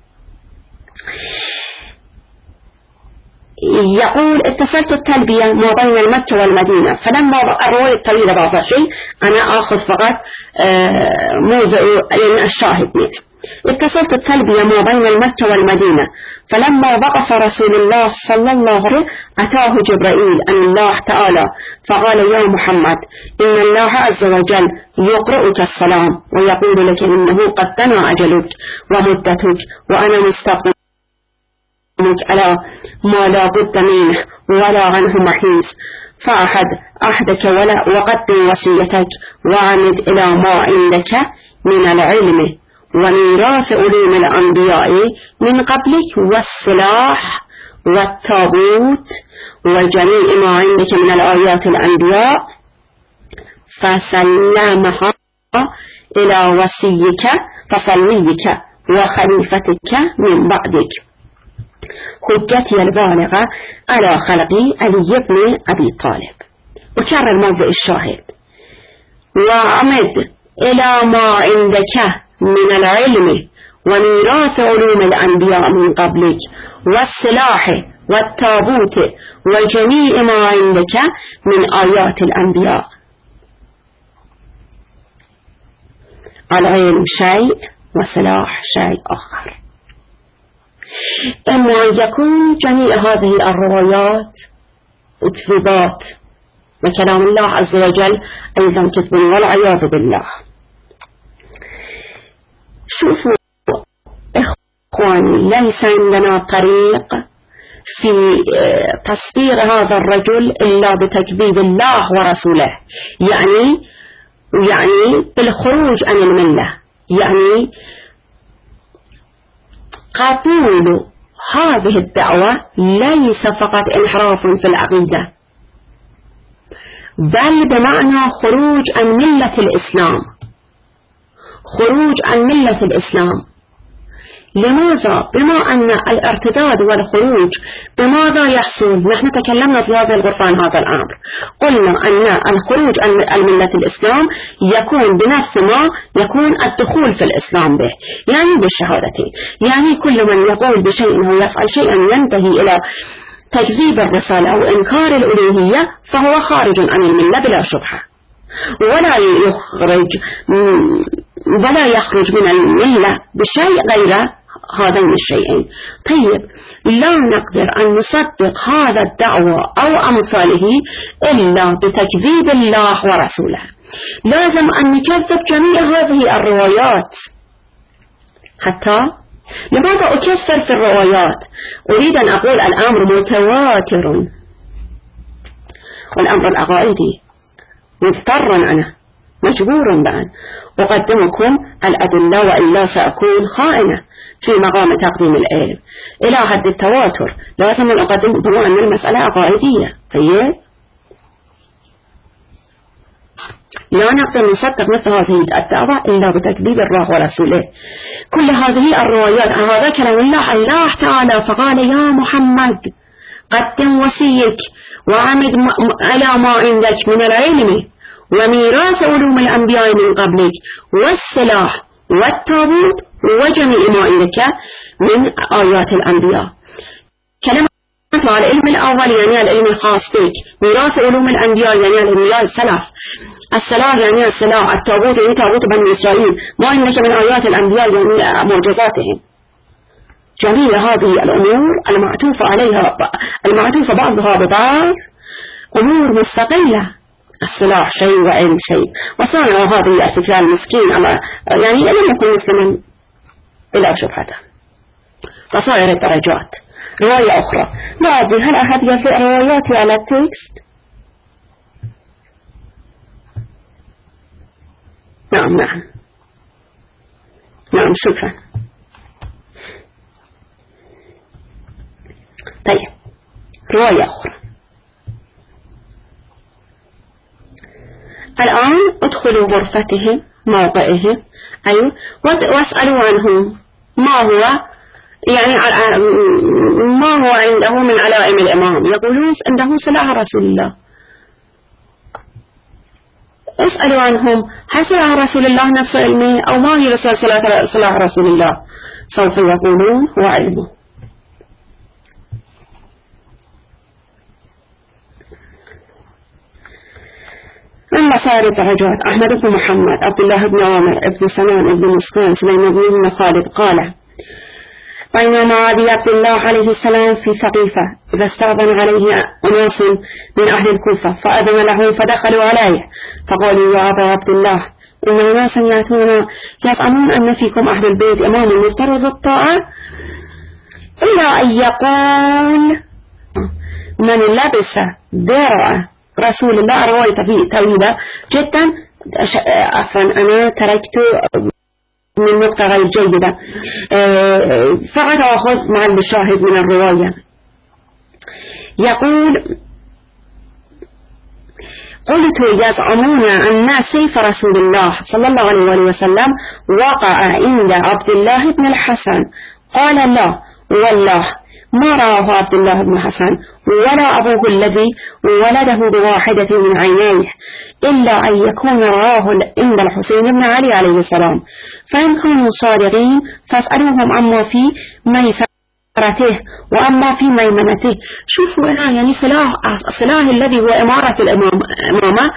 يقول اتصلت التلبية ما بين المكة والمدينة فلما الرواية الطويلة بعض شيء أنا أخذ فقط موضع يعني الشاهد منه. اتصلت التلبية ما بين المكة والمدينة فلما وقف رسول الله صلى الله عليه وسلم أتاه جبرائيل أن الله تعالى فقال يا محمد إن الله عز وجل يقرأك السلام ويقول لك إنه قد تنى أجلك ومدتك وأنا مستقدم على ما لا بد منه ولا عنه محيص فأحد أحدك ولا وقدم وصيتك وعمد إلى ما عندك من العلم وميراث علوم الأنبياء من قبلك والسلاح والتابوت وجميع ما عندك من الآيات الأنبياء فسلمها إلى وصيك فصليك وخليفتك من بعدك حجتي البالغة على خلقي علي بن أبي طالب. وكرر موضع الشاهد وعمد إلى ما عندك من العلم وميراث علوم الأنبياء من قبلك والسلاح والتابوت وجميع ما عندك من آيات الأنبياء. العلم شيء وسلاح شيء آخر. إما يكون جميع هذه الروايات اكذبات وكلام الله عز وجل أيضا كذب والعياذ بالله. شوفوا إخواني ليس عندنا طريق في تصدير هذا الرجل إلا بتكذيب الله ورسوله يعني يعني بالخروج عن الملة يعني قبول هذه الدعوة ليس فقط انحراف في العقيدة بل بمعنى خروج عن ملة الإسلام خروج عن ملة الإسلام. لماذا؟ بما أن الارتداد والخروج بماذا يحصل؟ نحن تكلمنا في هذا الغرفان هذا الأمر قلنا أن الخروج عن ملة الإسلام يكون بنفس ما يكون الدخول في الإسلام به يعني بالشهادتين يعني كل من يقول بشيء أو يفعل شيئا ينتهي إلى تكذيب الرسالة أو إنكار الألوهية فهو خارج عن الملة بلا شبهة ولا يخرج ولا يخرج من الملة بشيء غير هذين الشيئين. طيب لا نقدر أن نصدق هذا الدعوة أو أمثاله إلا بتكذيب الله ورسوله. لازم أن نكذب جميع هذه الروايات. حتى لماذا أكثر في الروايات؟ أريد أن أقول الأمر متواتر والأمر العقائدي مضطر أنا مجبور بأن أقدمكم الأدلة وإلا سأكون خائنة في مقام تقديم العلم إلى حد التواتر. لازم أن أقدم بما أن المسألة عقائدية. طيب لا نقدر نصدق مثل هذه الدعوة إلا بتكذيب الله ورسوله. كل هذه الروايات هذا كلام الله الله تعالى فقال يا محمد قدم وصيك وعمد على ما عندك من العلم وميراث علوم الأنبياء من قبلك والسلاح والتابوت وجميع ما عندك من آيات الأنبياء. كلمة على العلم الأول يعني العلم الخاص بك ميراث علوم الأنبياء يعني الأنبياء السلف السلاح يعني السلاح التابوت يعني تابوت بني إسرائيل ما عندك من آيات الأنبياء يعني معجزاتهم. جميع هذه الأمور المعتوف عليها المعتوف بعضها ببعض أمور مستقلة. السلاح شيء وعلم شيء وصانع هذه الفكرة المسكين يعني لم يكن مسلما إلا شبهته. فصائر الدرجات. رواية أخرى ما أدري هل أحد يفعل رواياتي على التكست؟ نعم نعم نعم شكرا. طيب رواية أخرى. الآن ادخلوا غرفتهم موقعهم أيوة واسألوا عنهم ما هو يعني ما هو عنده من علائم الإمام. يقولون عنده سلاح رسول الله، اسألوا عنهم هل سلاح رسول الله نفس علمه أو ما هي سلاح رسول الله؟ سوف يقولون هو علمه. المصاري الدرجات. أحمد بن محمد، عبد الله بن عامر، ابن سنان، ابن مسكين، سليمان بن خالد قال بينما عدي عبد الله عليه السلام في سقيفة إذا استأذن عليه أناس من أهل الكوفة فأذن لهم فدخلوا عليه فقالوا يا أبا عبد الله إن أناسا يأتون يزعمون أن فيكم أهل البيت إمام يفترض الطاعة إلا أن يقول من لبس درع رسول الله. رواية طويلة جدا، عفوا أنا تركت من نقطة غير جيدة، فقط أخذ مع المشاهد من الرواية. يقول قلت يزعمون أن سيف رسول الله صلى الله عليه وسلم وقع عند عبد الله بن الحسن. قال لا والله ما رآه عبد الله بن حسن ولا أبوه الذي ولده بواحدة من عينيه إلا أن يكون رآه عند الحسين بن علي عليه السلام، فإن كانوا صادقين فاسألوهم عما في ميسرته وأما في ميمنته. شوفوا الآن يعني سلاح سلاح الذي هو إمارة الإمامة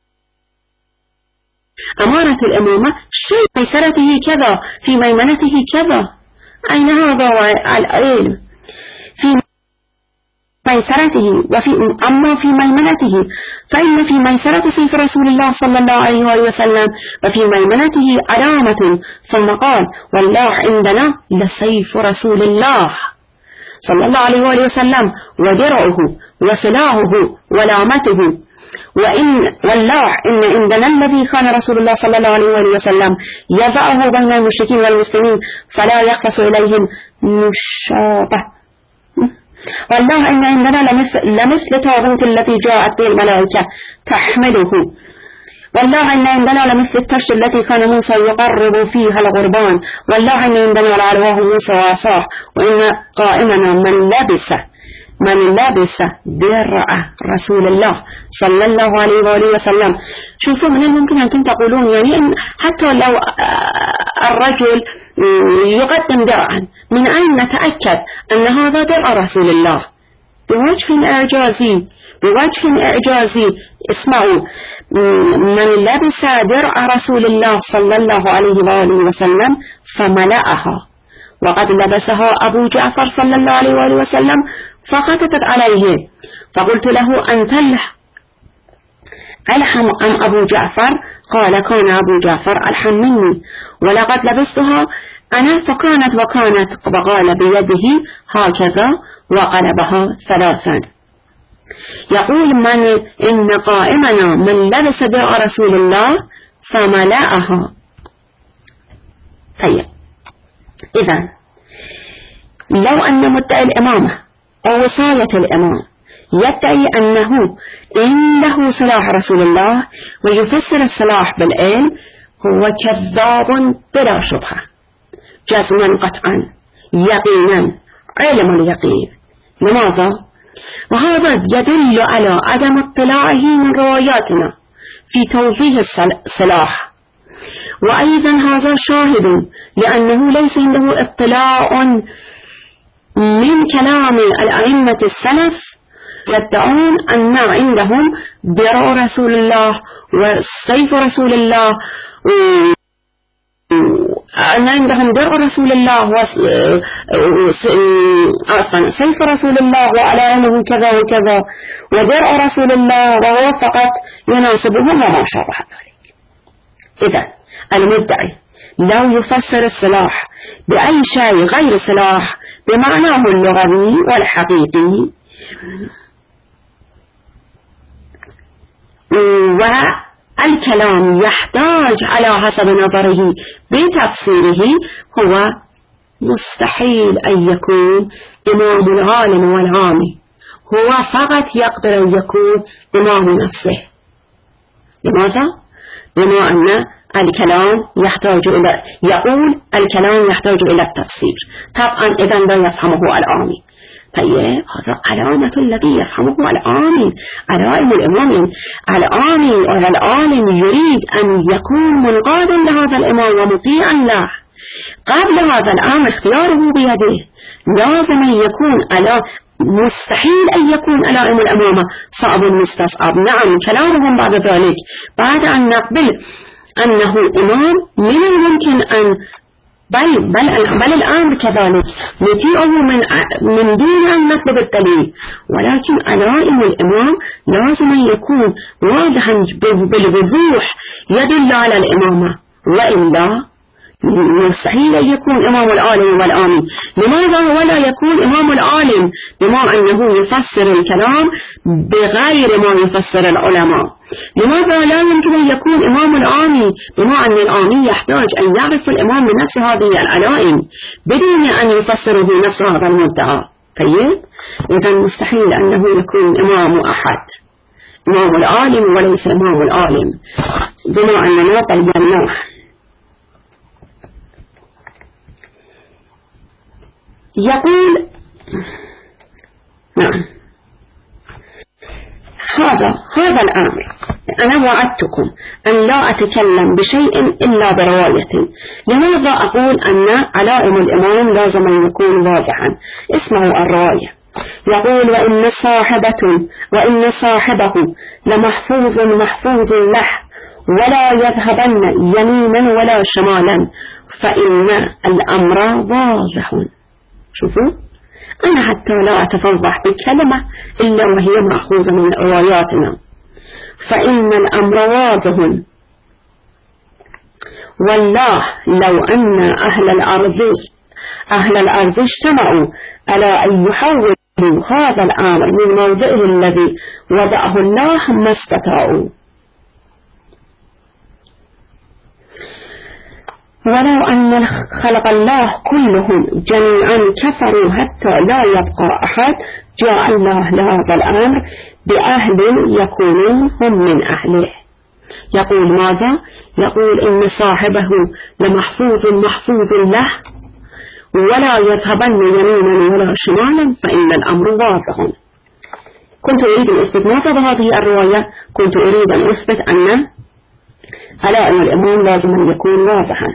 أمارة الإمامة شيء ميسرته كذا في ميمنته كذا. أين هذا العلم؟ في ميسرته وفي أما في ميمنته فإن في ميسرة سيف رسول الله صلى الله عليه وسلم وفي ميمنته علامة. ثم قال والله عندنا لسيف رسول الله صلى الله عليه وسلم ودرعه وسلاحه ولامته، وإن والله إن عندنا الذي كان رسول الله صلى الله عليه وسلم يضعه بين المشركين والمسلمين فلا يخلص إليهم مشابه. والله إن عندنا لمثل, لمثل تابوت التي جاءت به الملائكة تحمله. والله إن عندنا لمثل التشت التي كان موسى يقرب فيها الغربان. والله إن عندنا لعلواه موسى وعصاه. وإن قائمنا من لبس من لبس درع رسول الله صلى الله عليه وآله وسلم. شوفوا من الممكن أنتم تقولون يعني إن حتى لو الرجل يقدم درعا من أين نتأكد أن هذا درع رسول الله؟ بوجه إعجازي بوجه إعجازي اسمعوا من لبس درع رسول الله صلى الله عليه وآله وسلم فملأها، وقد لبسها أبو جعفر صلى الله عليه وآله وسلم فخطت عليه فقلت له أنت ألحم أم أبو جعفر؟ قال كان أبو جعفر ألحم مني ولقد لبستها أنا فكانت وكانت وقال بيده هكذا وقلبها ثلاثا. يقول من إن قائمنا من لبس درع رسول الله فملأها. طيب إذن لو أن مدعي الإمامة أو وصاية الإمام يدعي أنه إنه سلاح رسول الله ويفسر السلاح بالعلم هو كذاب بلا شبهة جزما قطعا يقينا علم اليقين. لماذا؟ وهذا يدل على عدم اطلاعه من رواياتنا في توضيح السلاح، وأيضا هذا شاهد لأنه ليس عنده اطلاع من كلام الأئمة السلف يدعون أن عندهم درع رسول الله وسيف رسول الله أن عندهم درع رسول الله وسيف رسول الله وعلامه كذا وكذا ودرع رسول الله وهو فقط يناسبه وما شابه ذلك. إذن المدعي لو يفسر السلاح بأي شيء غير سلاح بمعناه اللغوي والحقيقي الكلام يحتاج على حسب نظره بتفسيره هو مستحيل أن يكون إمام العالم والعامي، هو فقط يقدر أن يكون إمام نفسه. لماذا؟ بما أن الكلام يحتاج إلى يقول الكلام يحتاج إلى التفسير، طبعا إذا لا يفهمه العامي. طيب هذا علامة الذي يفهمه العامي، علائم الإمام العامي ولا العالم يريد أن يكون منقادا لهذا الإمام ومطيعا له. قبل هذا الأمر اختياره بيده، لازم يكون على مستحيل أن يكون علائم الأمامة صعب مستصعب. نعم كلامهم بعد ذلك بعد أن نقبل أنه إمام من الممكن أن بل, بل, بل الأمر كذلك نطيعه من, من دون أن نطلب الدليل، ولكن علائم الإمام لازم يكون واضحا بالوضوح يدل على الإمامة، وإلا مستحيل أن يكون إمام العالم والآمي. لماذا ولا يكون إمام العالم؟ بما أنه يفسر الكلام بغير ما يفسر العلماء. لماذا لا يمكن أن يكون إمام الآمي؟ بما أن الآمي يحتاج أن يعرف الإمام بنفس هذه العلائم بدون أن يفسره نفس هذا المدعى. طيب إذا مستحيل أنه يكون إمام أحد، إمام العالم وليس إمام العالم، بما أننا بيناه. يقول نعم هذا هذا الأمر أنا وعدتكم أن لا أتكلم بشيء إلا برواية. لماذا أقول أن علائم الإمام لازم أن يكون واضحا؟ اسمعوا الرواية. يقول وإن صاحبة وإن صاحبه لمحفوظ محفوظ له ولا يذهبن يمينا ولا شمالا فإن الأمر واضح. شوفوا أنا حتى لا أتفضح بكلمة إلا وهي مأخوذة من رواياتنا. فإن الأمر واضح والله لو أن أهل الأرض أهل الأرض اجتمعوا على أن يحولوا هذا الأمر من موضعه الذي وضعه الله ما استطاعوا، ولو أن خلق الله كلهم جميعا كفروا حتى لا يبقى أحد جاء الله لهذا الأمر بأهل يكونون هم من أهله. يقول ماذا؟ يقول إن صاحبه لمحفوظ محفوظ له ولا يذهبن يمينا ولا شمالا فإن الأمر واضح. كنت أريد أن أثبت ماذا بهذه الرواية؟ كنت أريد أن أثبت أن علائم الإمام لازم أن يكون واضحا.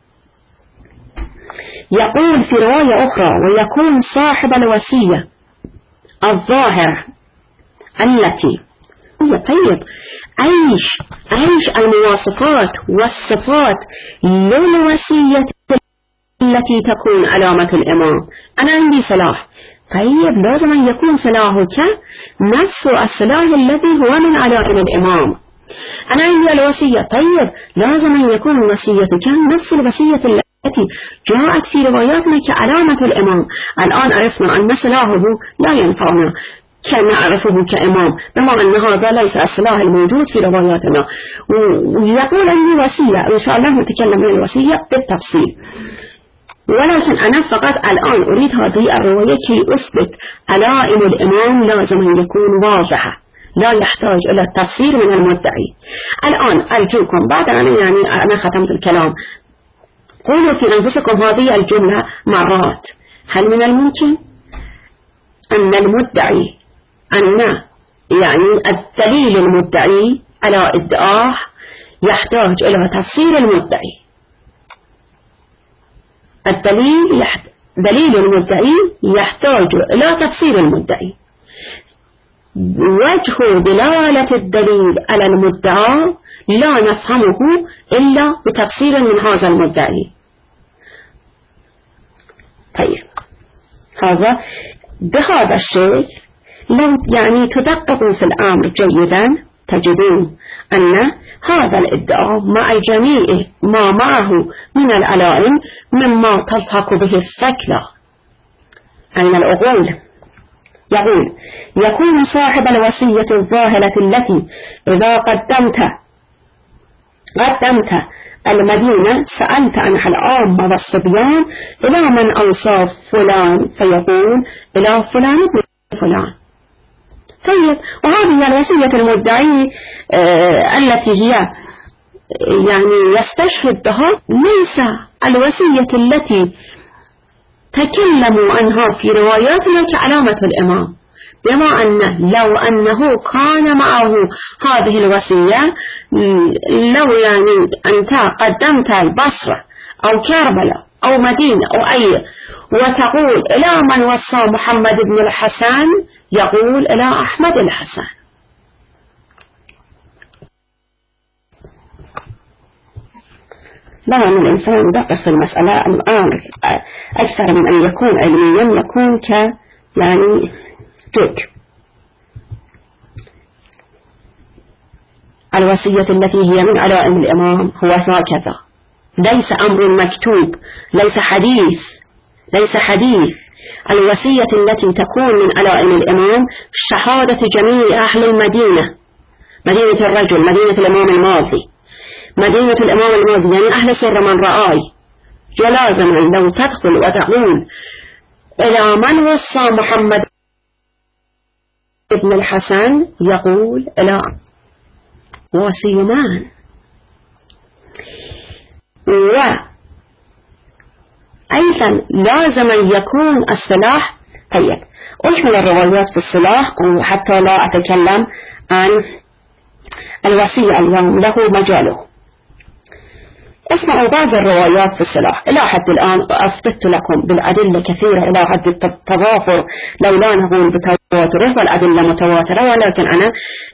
يقول في رواية أخرى ويكون صاحب الوصية الظاهرة التي طيب أيش أيش المواصفات والصفات للوصية التي تكون علامة الإمام؟ أنا عندي سلاح، طيب لازم أن يكون سلاحك نفس السلاح الذي هو من علائم الإمام. أنا عندي الوصية، طيب لازم أن يكون وصيتك نفس الوصية التي جاءت في رواياتنا كعلامة الإمام. الآن عرفنا أن سلاحه لا ينفعنا كنعرفه كإمام بما أن هذا ليس السلاح الموجود في رواياتنا. ويقول أني وصية، إن شاء الله نتكلم عن الوصية بالتفصيل، ولكن أنا فقط الآن أريد هذه الرواية كي أثبت علائم الإمام لازم أن يكون واضحة لا يحتاج إلى التفسير من المدعي. الآن أرجوكم بعد أن يعني أنا ختمت الكلام قولوا في أنفسكم هذه الجملة مرات: هل من الممكن أن المدعي أن يعني الدليل المدعي على ادعاء يحتاج إلى تفسير المدعي؟ الدليل يحت... دليل المدعي يحتاج إلى تفسير المدعي. وجه دلالة الدليل على المدعى لا نفهمه إلا بتفسير من هذا المدعي. طيب هذا بهذا الشيء لو يعني تدققوا في الأمر جيدا تجدون أن هذا الادعاء مع جميع ما معه من العلائم مما تضحك به السكلة أين العقول. يقول: يكون صاحب الوصية الظاهرة التي إذا قدمت قدمت المدينة سألت عنها العامة والصبيان إلى من أوصى فلان فيقول إلى فلان ابن فلان. طيب، وهذه الوصية المدعي آه التي هي يعني يستشهد بها ليس الوصية التي تكلموا عنها في رواياتنا كعلامة الإمام، بما أنه لو أنه كان معه هذه الوصية، لو يعني أنت قدمت البصرة أو كربلاء أو مدينة أو أي وتقول إلى من وصى محمد بن الحسن، يقول إلى أحمد الحسن. لا، أن الإنسان يدقق في المسألة الآن أكثر من أن يكون علميا، يكون ك يعني تك الوصية التي هي من علائم الإمام هو هكذا، ليس أمر مكتوب، ليس حديث، ليس حديث. الوصية التي تكون من علائم الإمام شهادة جميع أهل المدينة، مدينة الرجل، مدينة الإمام الماضي، مدينة الإمام الماضي، يعني أهل سر من رآي. جلازم لو تدخل وتقول إلى من وصى محمد ابن الحسن، يقول إلى وصي من. وأيضا لازم يكون الصلاح. طيب، أشمل الروايات في الصلاح، وحتى لا أتكلم عن الوصية اليوم، له مجاله. اسمعوا بعض الروايات في الصلاح. إلى حد الآن أثبت لكم بالأدلة كثيرة إلى حد التضافر، لو لا نقول بتواتره والأدلة متواترة، ولكن أنا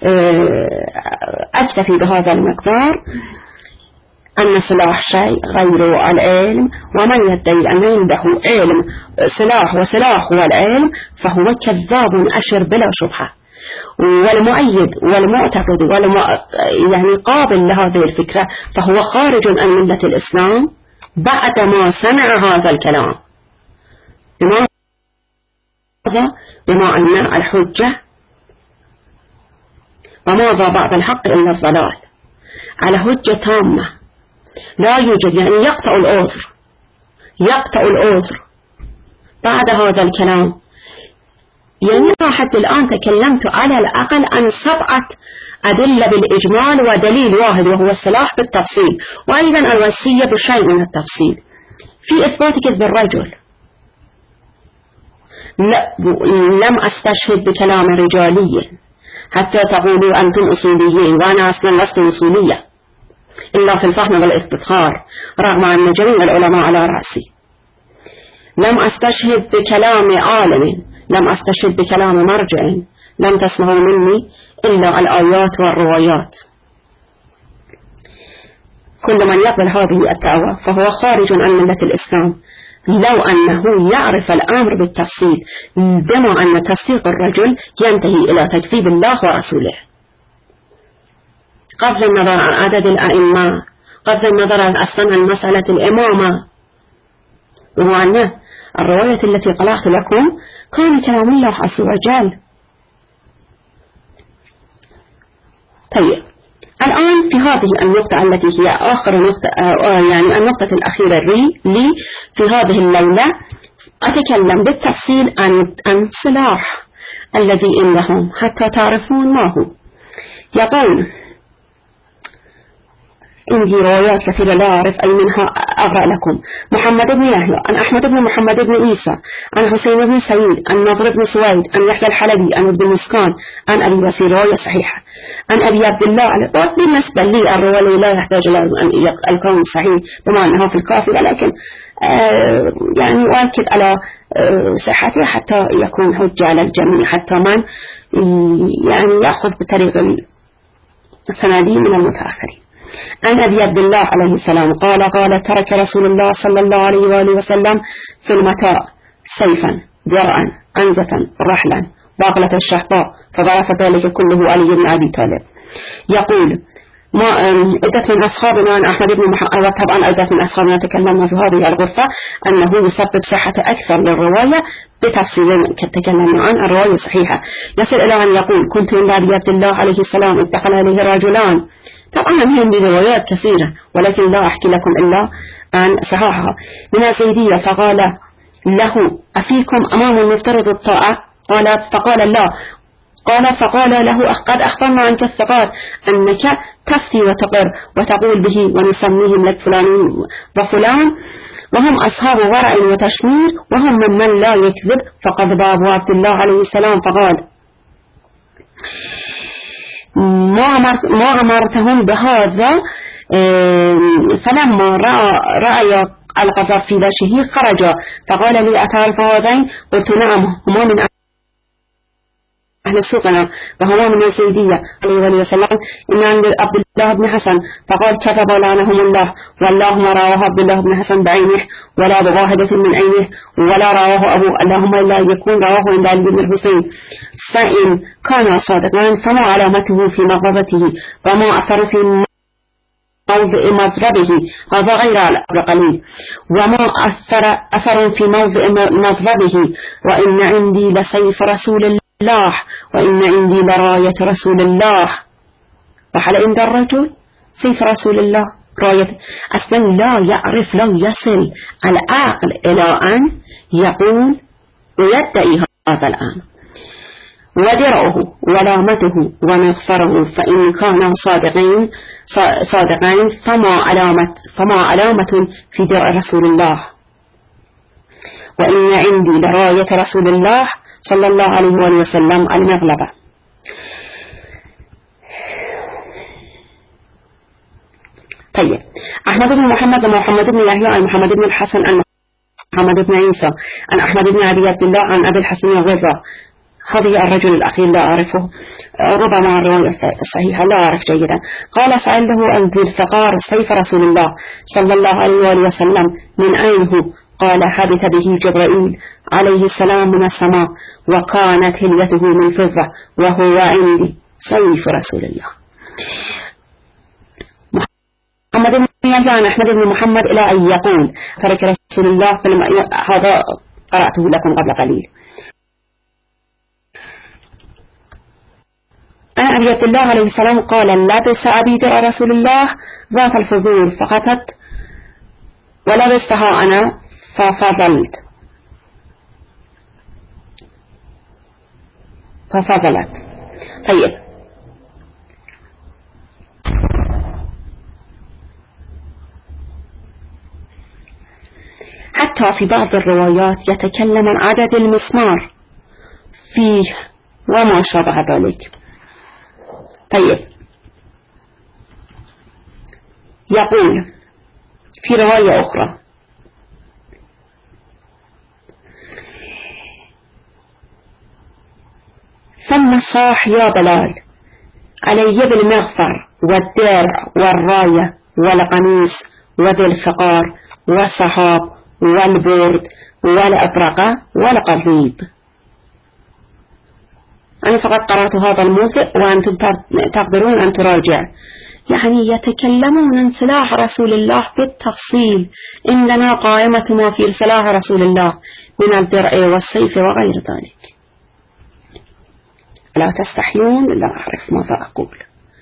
أكتفي بهذا المقدار. أن صلاح شيء غير العلم، ومن يدعي أن عنده علم صلاح وصلاح هو العلم فهو كذاب أشر بلا شبهة. والمؤيد والمعتقد والم... يعني قابل لهذه الفكرة فهو خارج عن ملة الإسلام بعد ما سمع هذا الكلام. بماذا؟ بما أن الحجة وماذا بعد الحق إلا الضلال، على حجة تامة لا يوجد، يعني يقطع العذر، يقطع العذر بعد هذا الكلام. يعني حتى الآن تكلمت على الأقل عن سبعة أدلة بالإجمال ودليل واحد وهو الصلاح بالتفصيل، وأيضا الوصية بشيء من التفصيل في إثبات كذب الرجل. لم أستشهد بكلام رجالي حتى تقولوا أنتم أصوليين، وأنا أصلا لست أصولية إلا في الفهم والاستطهار، رغم أن جميع العلماء على رأسي. لم أستشهد بكلام عالم، لم أستشهد بكلام مرجع، لم تسمعوا مني إلا الآيات والروايات. كل من يقبل هذه الدعوة فهو خارج عن ملة الإسلام، لو أنه يعرف الأمر بالتفصيل، بما أن تصديق الرجل ينتهي إلى تكذيب الله ورسوله. قبل النظر عن عدد الأئمة، قبل النظر عن أصلا عن مسألة الإمامة، وهو أن الرواية التي قرأت لكم كان كلام الله عز وجل. طيب، الآن في هذه النقطة التي هي آخر نقطة، يعني النقطة الأخيرة لي في هذه الليلة، أتكلم بالتفصيل عن عن صلاح الذي عندهم حتى تعرفون ما هو. يقول عندي روايات كثيرة لا أعرف أي منها أقرأ لكم. محمد بن يحيى عن أحمد بن محمد بن عيسى عن حسين بن سعيد عن نضر بن سويد عن يحيى الحلبي عن ابن مسكان عن أبي بصير، رواية صحيحة. عن أبي عبد الله، بالنسبة لي الرواية لا يحتاج إلى أن الكون صحيح بما أنها في الكافي، ولكن آه يعني أؤكد على آه صحتها حتى يكون حجة على الجميع، حتى من يعني يأخذ بطريق السنادين من المتأخرين. عن أبي عبد الله عليه السلام قال قال ترك رسول الله صلى الله عليه وآله وسلم في المتاع سيفا، درعا، أنزة، رحلا، باقلة الشحطاء، فضاف ذلك كله علي بن أبي طالب. يقول ما عدة من أصحابنا عن أحمد بن محمد، طبعا عدة من أصحابنا تكلمنا في هذه الغرفة أنه يسبب صحة أكثر للرواية بتفصيل تكلمنا عن الرواية صحيحة. يصل إلى أن يقول كنت عند أبي عبد الله عليه السلام إذ دخل عليه رجلان. طبعا هم بروايات كثيرة ولكن لا أحكي لكم إلا عن صحاحها. من الزيدية فقال له أفيكم أمام المفترض الطاعة؟ قال فقال لا. قال فقال له قد أخبرنا عنك الثقات أنك تفتي وتقر وتقول به ونسميهم لك فلان وفلان وهم أصحاب ورع وتشمير وهم من, من لا يكذب. فقد باب عبد الله عليه السلام فقال ما أمرتهم بهذا. فلما رأى, رأي الغضب في وجهه خرج فقال لي أتعرف هذين؟ قلت نعم هما من أهل سوقنا وهما من الزيدية عليه وسلم إن عند عبد الله بن حسن. فقال كذب لعنهم الله والله ما رواه عبد الله بن حسن بعينه ولا بواحدة من عينه ولا رواه أبوه اللهم إلا يكون رواه عند علي بن الحسين. فإن كان صادقا فما علامته في مغضبته وما أثر في موضع مضربه هذا غير قليل وما أثر أثر في موضع مضربه. وإن عندي لسيف رسول الله الله وإن عندي لراية رسول الله. وحل عند الرجل سيف رسول الله راية. أصلا لا يعرف لا يصل العقل إلى أن يقول ويدعي هذا الآن. ودرعه ولامته ونغفره فإن كانوا صادقين صادقين فما علامة فما علامة في درع رسول الله. وإن عندي لراية رسول الله صلى الله عليه وسلم المغلبة. طيب أحمد بن محمد ومحمد بن يحيى عن محمد بن الحسن عن محمد بن عيسى عن أحمد بن أبي عبد الله عن أبي الحسن الرضا. هذه الرجل الأخير لا أعرفه ربما الرواية الصحيحة لا أعرف جيدا. قال سأله عن ذي الفقار سيف رسول الله صلى الله عليه وسلم من أين هو؟ قال حدث به جبرائيل عليه السلام من السماء وكانت هليته من فضة وهو عندي سيف رسول الله. محمد بن يحيى أحمد بن محمد إلى أن يقول ترك رسول الله هذا قرأته لكم قبل قليل. أنا أبي عبد الله عليه السلام قال لبس أبي درع رسول الله ذات الفضول فقطت ولبستها أنا ففضلت ففضلت. طيب حتى في بعض الروايات يتكلم عن عدد المسمار فيه وما شابه ذلك. طيب يقول في رواية أخرى ثم صاح يا بلال علي بالمغفر والدرع والراية والقميص وذي الفقار والصحاب والبرد والأبرقة والقضيب. أنا فقط قرأت هذا الموضع وأنتم تقدرون أن تراجع. يعني يتكلمون عن سلاح رسول الله بالتفصيل. عندنا قائمة ما في سلاح رسول الله من الدرع والسيف وغير ذلك. لا تستحيون لا أعرف ماذا أقول.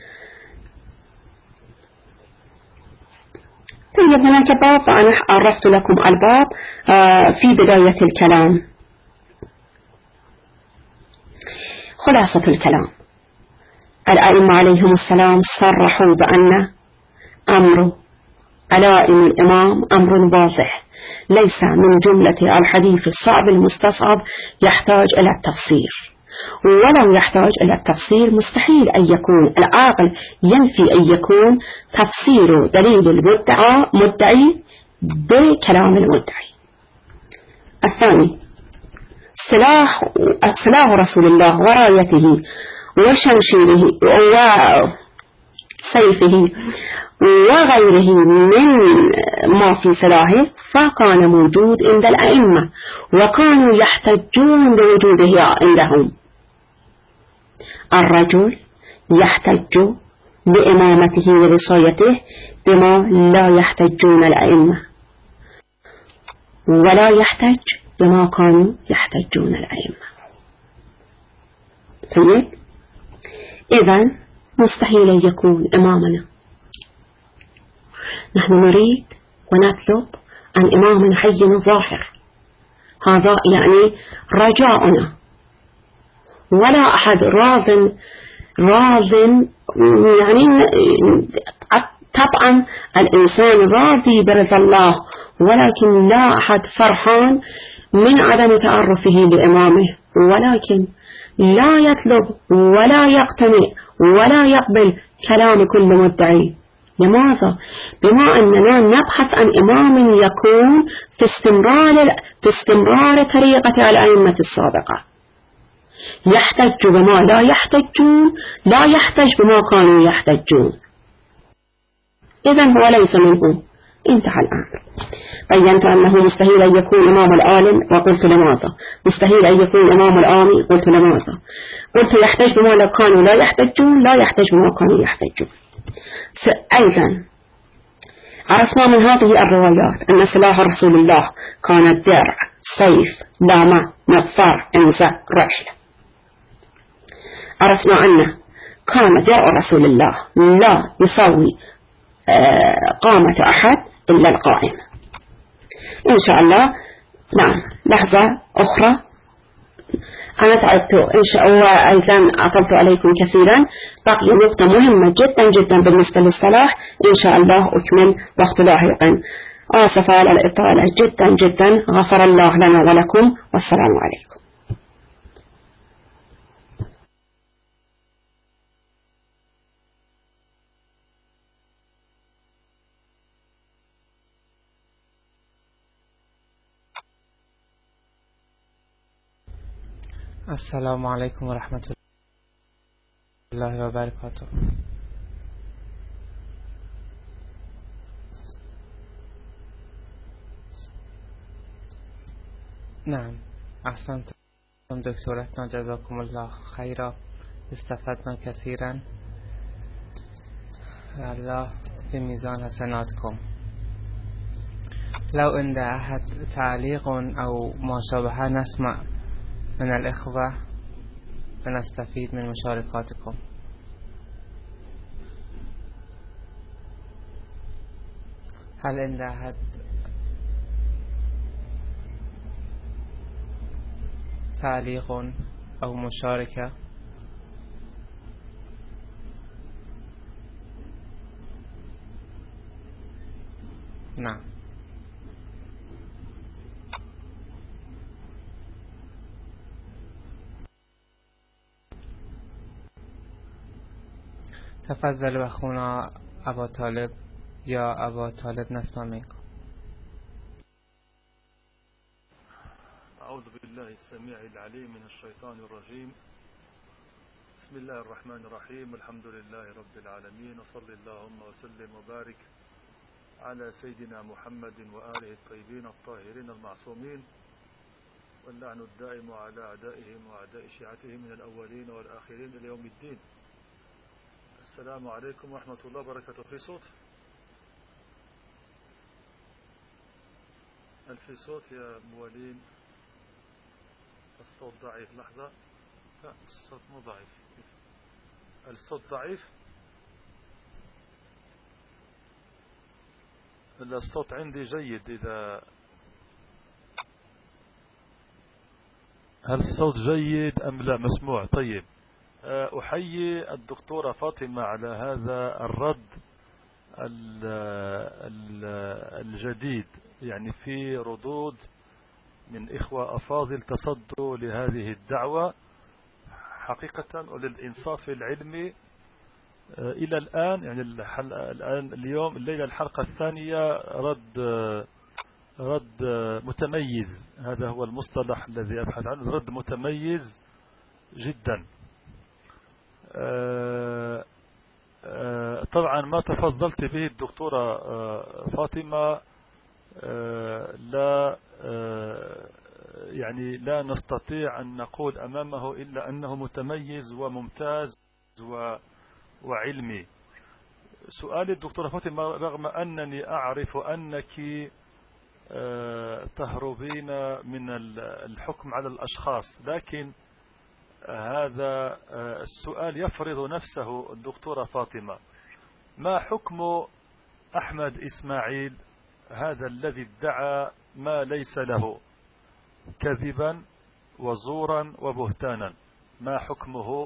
طيب هناك باب أنا عرفت لكم الباب في بداية الكلام. خلاصة الكلام الأئمة عليهم السلام صرحوا بأن أمر علائم الإمام أمر واضح ليس من جملة الحديث الصعب المستصعب يحتاج إلى التفسير، ولو يحتاج إلى التفسير مستحيل أن يكون العاقل ينفي أن يكون تفسير دليل المدعى مدعي بكلام المدعي. الثاني سلاح سلاح رسول الله ورايته وشمشيره وسيفه وغيره من ما في سلاحه فكان موجود عند الأئمة وكانوا يحتجون بوجوده عندهم. الرجل يحتج بإمامته ووصايته بما لا يحتجون الأئمة ولا يحتج بما كانوا يحتجون الأئمة. طيب، إذن مستحيل أن يكون إمامنا. نحن نريد ونطلب عن إمام حي ظاهر، هذا يعني رجاؤنا، ولا أحد راض راض يعني طبعا الإنسان راضي برضا الله، ولكن لا أحد فرحان من عدم تعرفه لإمامه، ولكن لا يطلب ولا يقتنع ولا يقبل كلام كل مدعي. لماذا؟ بما أننا نبحث عن إمام يكون في استمرار في استمرار طريقة الأئمة السابقة، يحتج بما لا يحتجون، لا يحتج بما كانوا يحتجون. إذن هو ليس منهم. انتهى الآن. بينت أنه مستحيل أن يكون إمام العالم، وقلت لماذا. مستحيل أن يكون إمام العامي، قلت لماذا. قلت يحتج بما لا كانوا لا يحتجون، لا يحتج بما كانوا يحتجون. أيضا عرفنا من هذه الروايات أن سلاح رسول الله كان درع، سيف، لامة، مغفر، انزة، رحلة. عرفنا أنه كان درع رسول الله لا يساوي قامة أحد إلا القائمة. إن شاء الله. نعم، لحظة أخرى، أنا تعبت إن شاء الله، أيضا أطلت عليكم كثيرا. بقي نقطة مهمة جدا جدا بالنسبة للصلاح، إن شاء الله أكمل وقت لاحقا. آسف على الإطالة جدا جدا، غفر الله لنا ولكم، والسلام عليكم.
السلام عليكم ورحمة الله وبركاته. نعم، أحسنتم دكتورتنا، جزاكم الله خيرا، استفدنا كثيرا، الله في ميزان حسناتكم. لو عند أحد تعليق أو ما شابه نسمع من الإخوة ونستفيد من مشاركاتكم. هل عند أحد تعليق أو مشاركة؟ نعم. تفضل أخونا أبا طالب. يا أبا طالب نسمع منكم.
أعوذ بالله السميع العليم من الشيطان الرجيم. بسم الله الرحمن الرحيم. الحمد لله رب العالمين، وصلى اللهم وسلم وبارك على سيدنا محمد وآله الطيبين الطاهرين المعصومين، واللعن الدائم على أعدائهم وأعداء شيعتهم من الأولين والآخرين إلى يوم الدين. السلام عليكم ورحمة الله وبركاته. في صوت؟ هل في صوت يا موالين؟ الصوت ضعيف. لحظة. لا، الصوت مو ضعيف. الصوت ضعيف. الصوت عندي جيد. إذا هل الصوت جيد أم لا؟ مسموع. طيب، أحيي الدكتورة فاطمة على هذا الرد الجديد، يعني في ردود من إخوة أفاضل تصدوا لهذه الدعوة حقيقة، وللإنصاف العلمي إلى الآن، يعني الآن اليوم الليلة الحلقة الثانية رد رد متميز. هذا هو المصطلح الذي أبحث عنه، رد متميز جدا. طبعا ما تفضلت به الدكتورة فاطمة لا يعني لا نستطيع أن نقول أمامه إلا أنه متميز وممتاز وعلمي. سؤالي الدكتورة فاطمة، رغم أنني أعرف أنك تهربين من الحكم على الأشخاص، لكن هذا السؤال يفرض نفسه. الدكتورة فاطمة، ما حكم أحمد إسماعيل هذا الذي ادعى ما ليس له كذبا وزورا وبهتانا؟ ما حكمه؟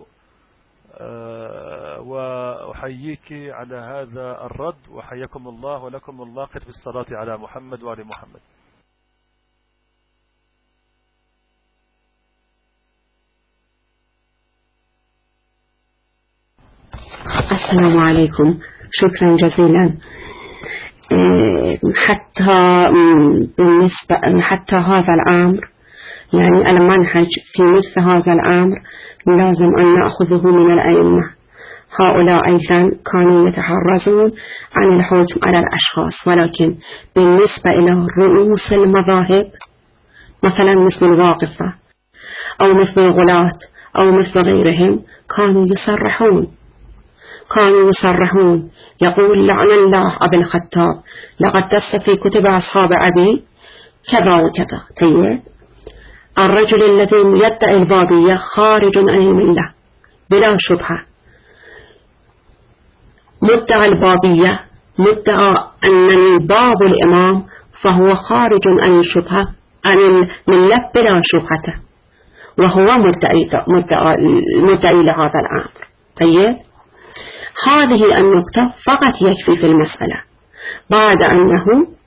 أه وأحييك على هذا الرد، وحياكم الله ولكم الله خير في الصلاة على محمد وعلى محمد.
السلام عليكم، شكرا جزيلا. حتى بالنسبة حتى هذا الأمر، يعني المنهج في مثل هذا الأمر لازم أن نأخذه من الأئمة. هؤلاء أيضا كانوا يتحرزون عن الحكم على الأشخاص، ولكن بالنسبة إلى رؤوس المذاهب مثلا مثل الواقفة أو مثل الغلاة أو مثل غيرهم كانوا يصرحون كانوا يصرحون يقول: لعن الله أبي الخطاب، لقد دس في كتب أصحاب أبي كذا وكذا. طيب، الرجل الذي يدعي البابية خارج عن الملة بلا شبهة. مدعى البابية مدعى أنني باب الإمام، فهو خارج عن الشبهة عن الملة بلا شبهة، وهو مدعي مدعي لهذا الأمر. طيب، هذه النقطة فقط يكفي في المسألة. بعد أنه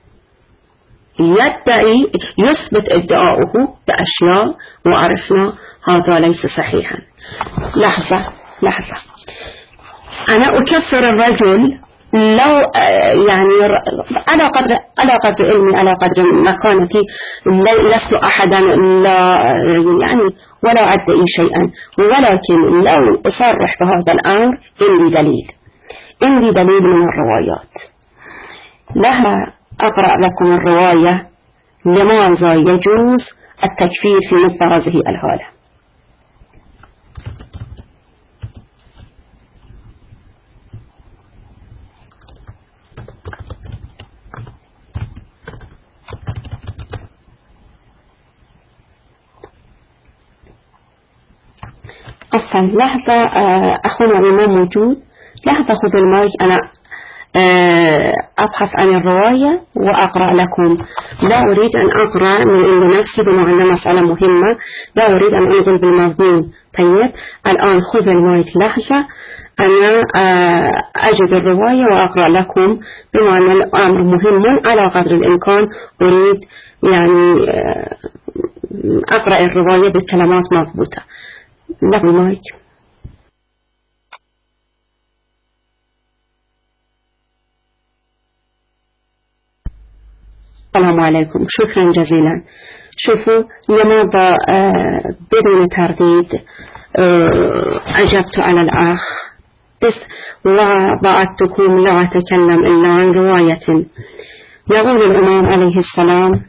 يدعي يثبت ادعاؤه بأشياء وعرفنا هذا ليس صحيحا. لحظة لحظة أنا أكفر الرجل لو يعني على قدر على قدر علمي، على قدر مكانتي، لست أحدا لا يعني ولا أدعي شيئا، ولكن لو أصرح بهذا الأمر عندي دليل عندي دليل من الروايات. لها أقرأ لكم الرواية لماذا يجوز التكفير في مثل هذه الحالة. أصلا لحظة، أخونا الإمام موجود، لحظة خذ المايك، أنا أبحث عن الرواية وأقرأ لكم. لا أريد أن أقرأ من عند نفسي بما أن مسألة مهمة، لا أريد أن أنقل بالمضمون. طيب، الآن خذ المايك لحظة، أنا أجد الرواية وأقرأ لكم بما أن الأمر مهم على قدر الإمكان. أريد يعني أقرأ الرواية بالكلمات مضبوطة. لك المايك. السلام عليكم، شكرا جزيلا. شوفوا لماذا بدون ترديد أجبت على الأخ، بس وبعدتكم لا أتكلم إلا عن رواية. يقول الإمام عليه السلام: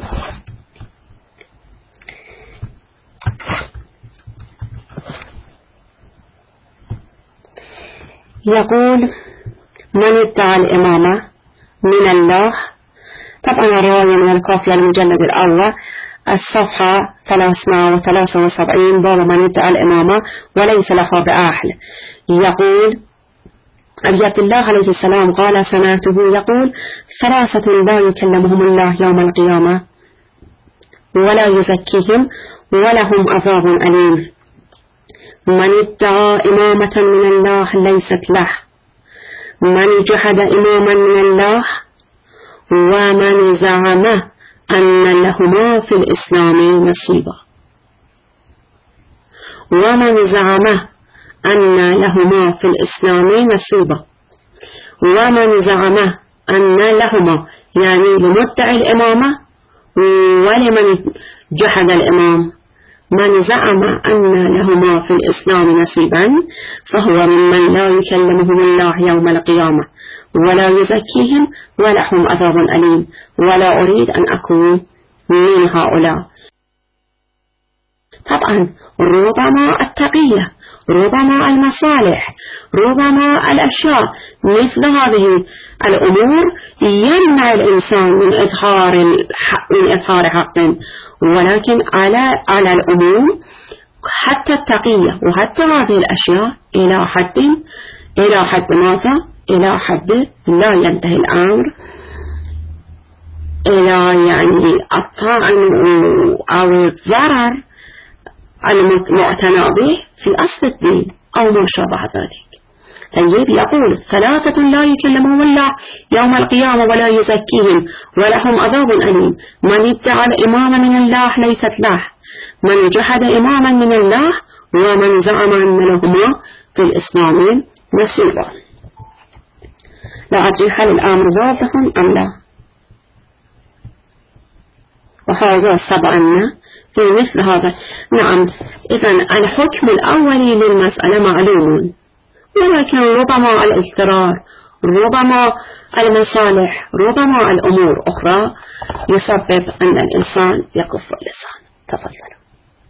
يقول: من ادعى الإمامة من الله. طبعا الرواية من الكافية المجلد الأول الصفحة ثلاثمائة وثلاثة وسبعين، باب من ادعى الإمامة وليس لها بأهل. يقول أبي عبد الله عليه السلام قال: سمعته يقول: ثلاثة لا يكلمهم الله يوم القيامة ولا يزكيهم ولهم عذاب أليم: من ادعى إمامة من الله ليست له، من جحد إماما من الله، ومن زعم أن لهما في الإسلام نصيبا. ومن زعم أن لهما في الإسلام نصيبا ومن زعم أن لهما يعني لمدعي الإمامة ولمن جحد الإمام. من زعم أن لهما في الإسلام نصيبا فهو ممن لا يكلمهم الله يوم القيامة ولا يزكيهم ولهم عذاب أليم، ولا أريد أن أكون من هؤلاء. طبعا ربما التقية ربما المصالح، ربما الأشياء مثل هذه الأمور يمنع الإنسان من إظهار من إظهار حق، ولكن على على الأمور حتى التقية وحتى هذه الأشياء إلى حد إلى حد ماذا؟ إلى حد لا ينتهي الأمر إلى يعني الطعن أو الضرر المعتنى به في أصل الدين أو ما شابه ذلك. طيب يقول ثلاثة لا يكلمهم الله يوم القيامة ولا يزكيهم ولهم عذاب أليم: من ادعى الإمامة من الله ليست له، من جحد إماما من الله، ومن زعم أن لهما في الإسلام نصيبا. لا أدري هل الأمر واضح أم لا. وهذا سبعنا في مثل هذا. نعم، إذن الحكم الأولي للمسألة معلوم، ولكن ربما الاضطرار، ربما المصالح، ربما الأمور أخرى يسبب أن الإنسان يكف اللسان. تفضلوا.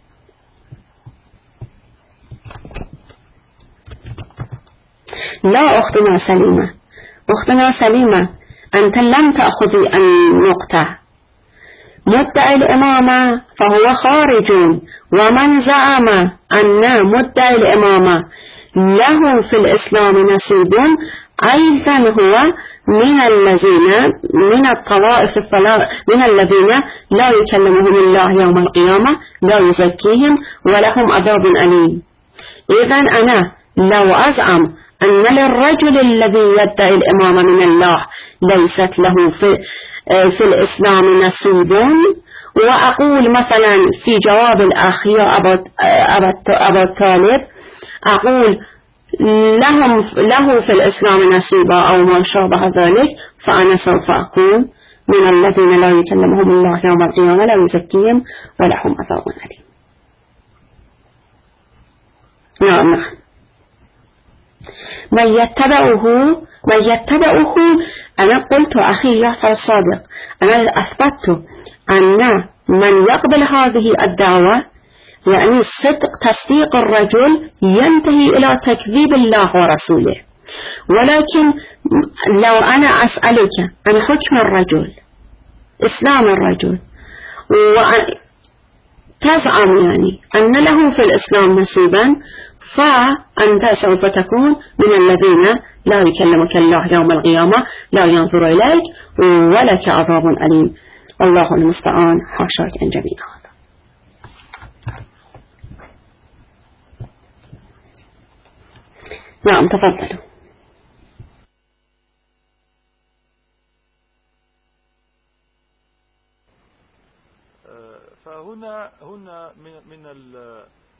لا أختنا سليمة، أختنا سليمة أنت لم تأخذي النقطة. مدعي الإمامة فهو خارج، ومن زعم أن مدعي الإمامة له في الإسلام نصيب أيضا هو من الذين من الطوائف الثلاث من الذين لا يكلمهم الله يوم القيامة، لا يزكيهم ولهم عذاب أليم. إذن أنا لو أزعم أن للرجل الذي يدعي الإمامة من الله ليست له في, في الإسلام نصيب، وأقول مثلا في جواب الأخ يا أبا الطالب أقول لهم له في الإسلام نصيبا أو ما شابه ذلك، فأنا سوف أكون من الذين لا يكلمهم الله يوم القيامة، لا يزكيهم ولهم عذاب أليم. نعم نعم. من يتبعه من يتبعه أنا قلت أخي جعفر الصادق، أنا أثبت أن من يقبل هذه الدعوة يعني صدق تصديق الرجل ينتهي إلى تكذيب الله ورسوله. ولكن لو أنا أسألك عن حكم الرجل، إسلام الرجل، وتزعم يعني أن له في الإسلام نصيبا، فأنت سوف تكون من الذين لا يكلمك الله يوم القيامة، لا ينظر إليك ولك عذاب أليم. الله المستعان. حاشاك أن جميع هذا. نعم تفضلوا.
فهنا هنا من من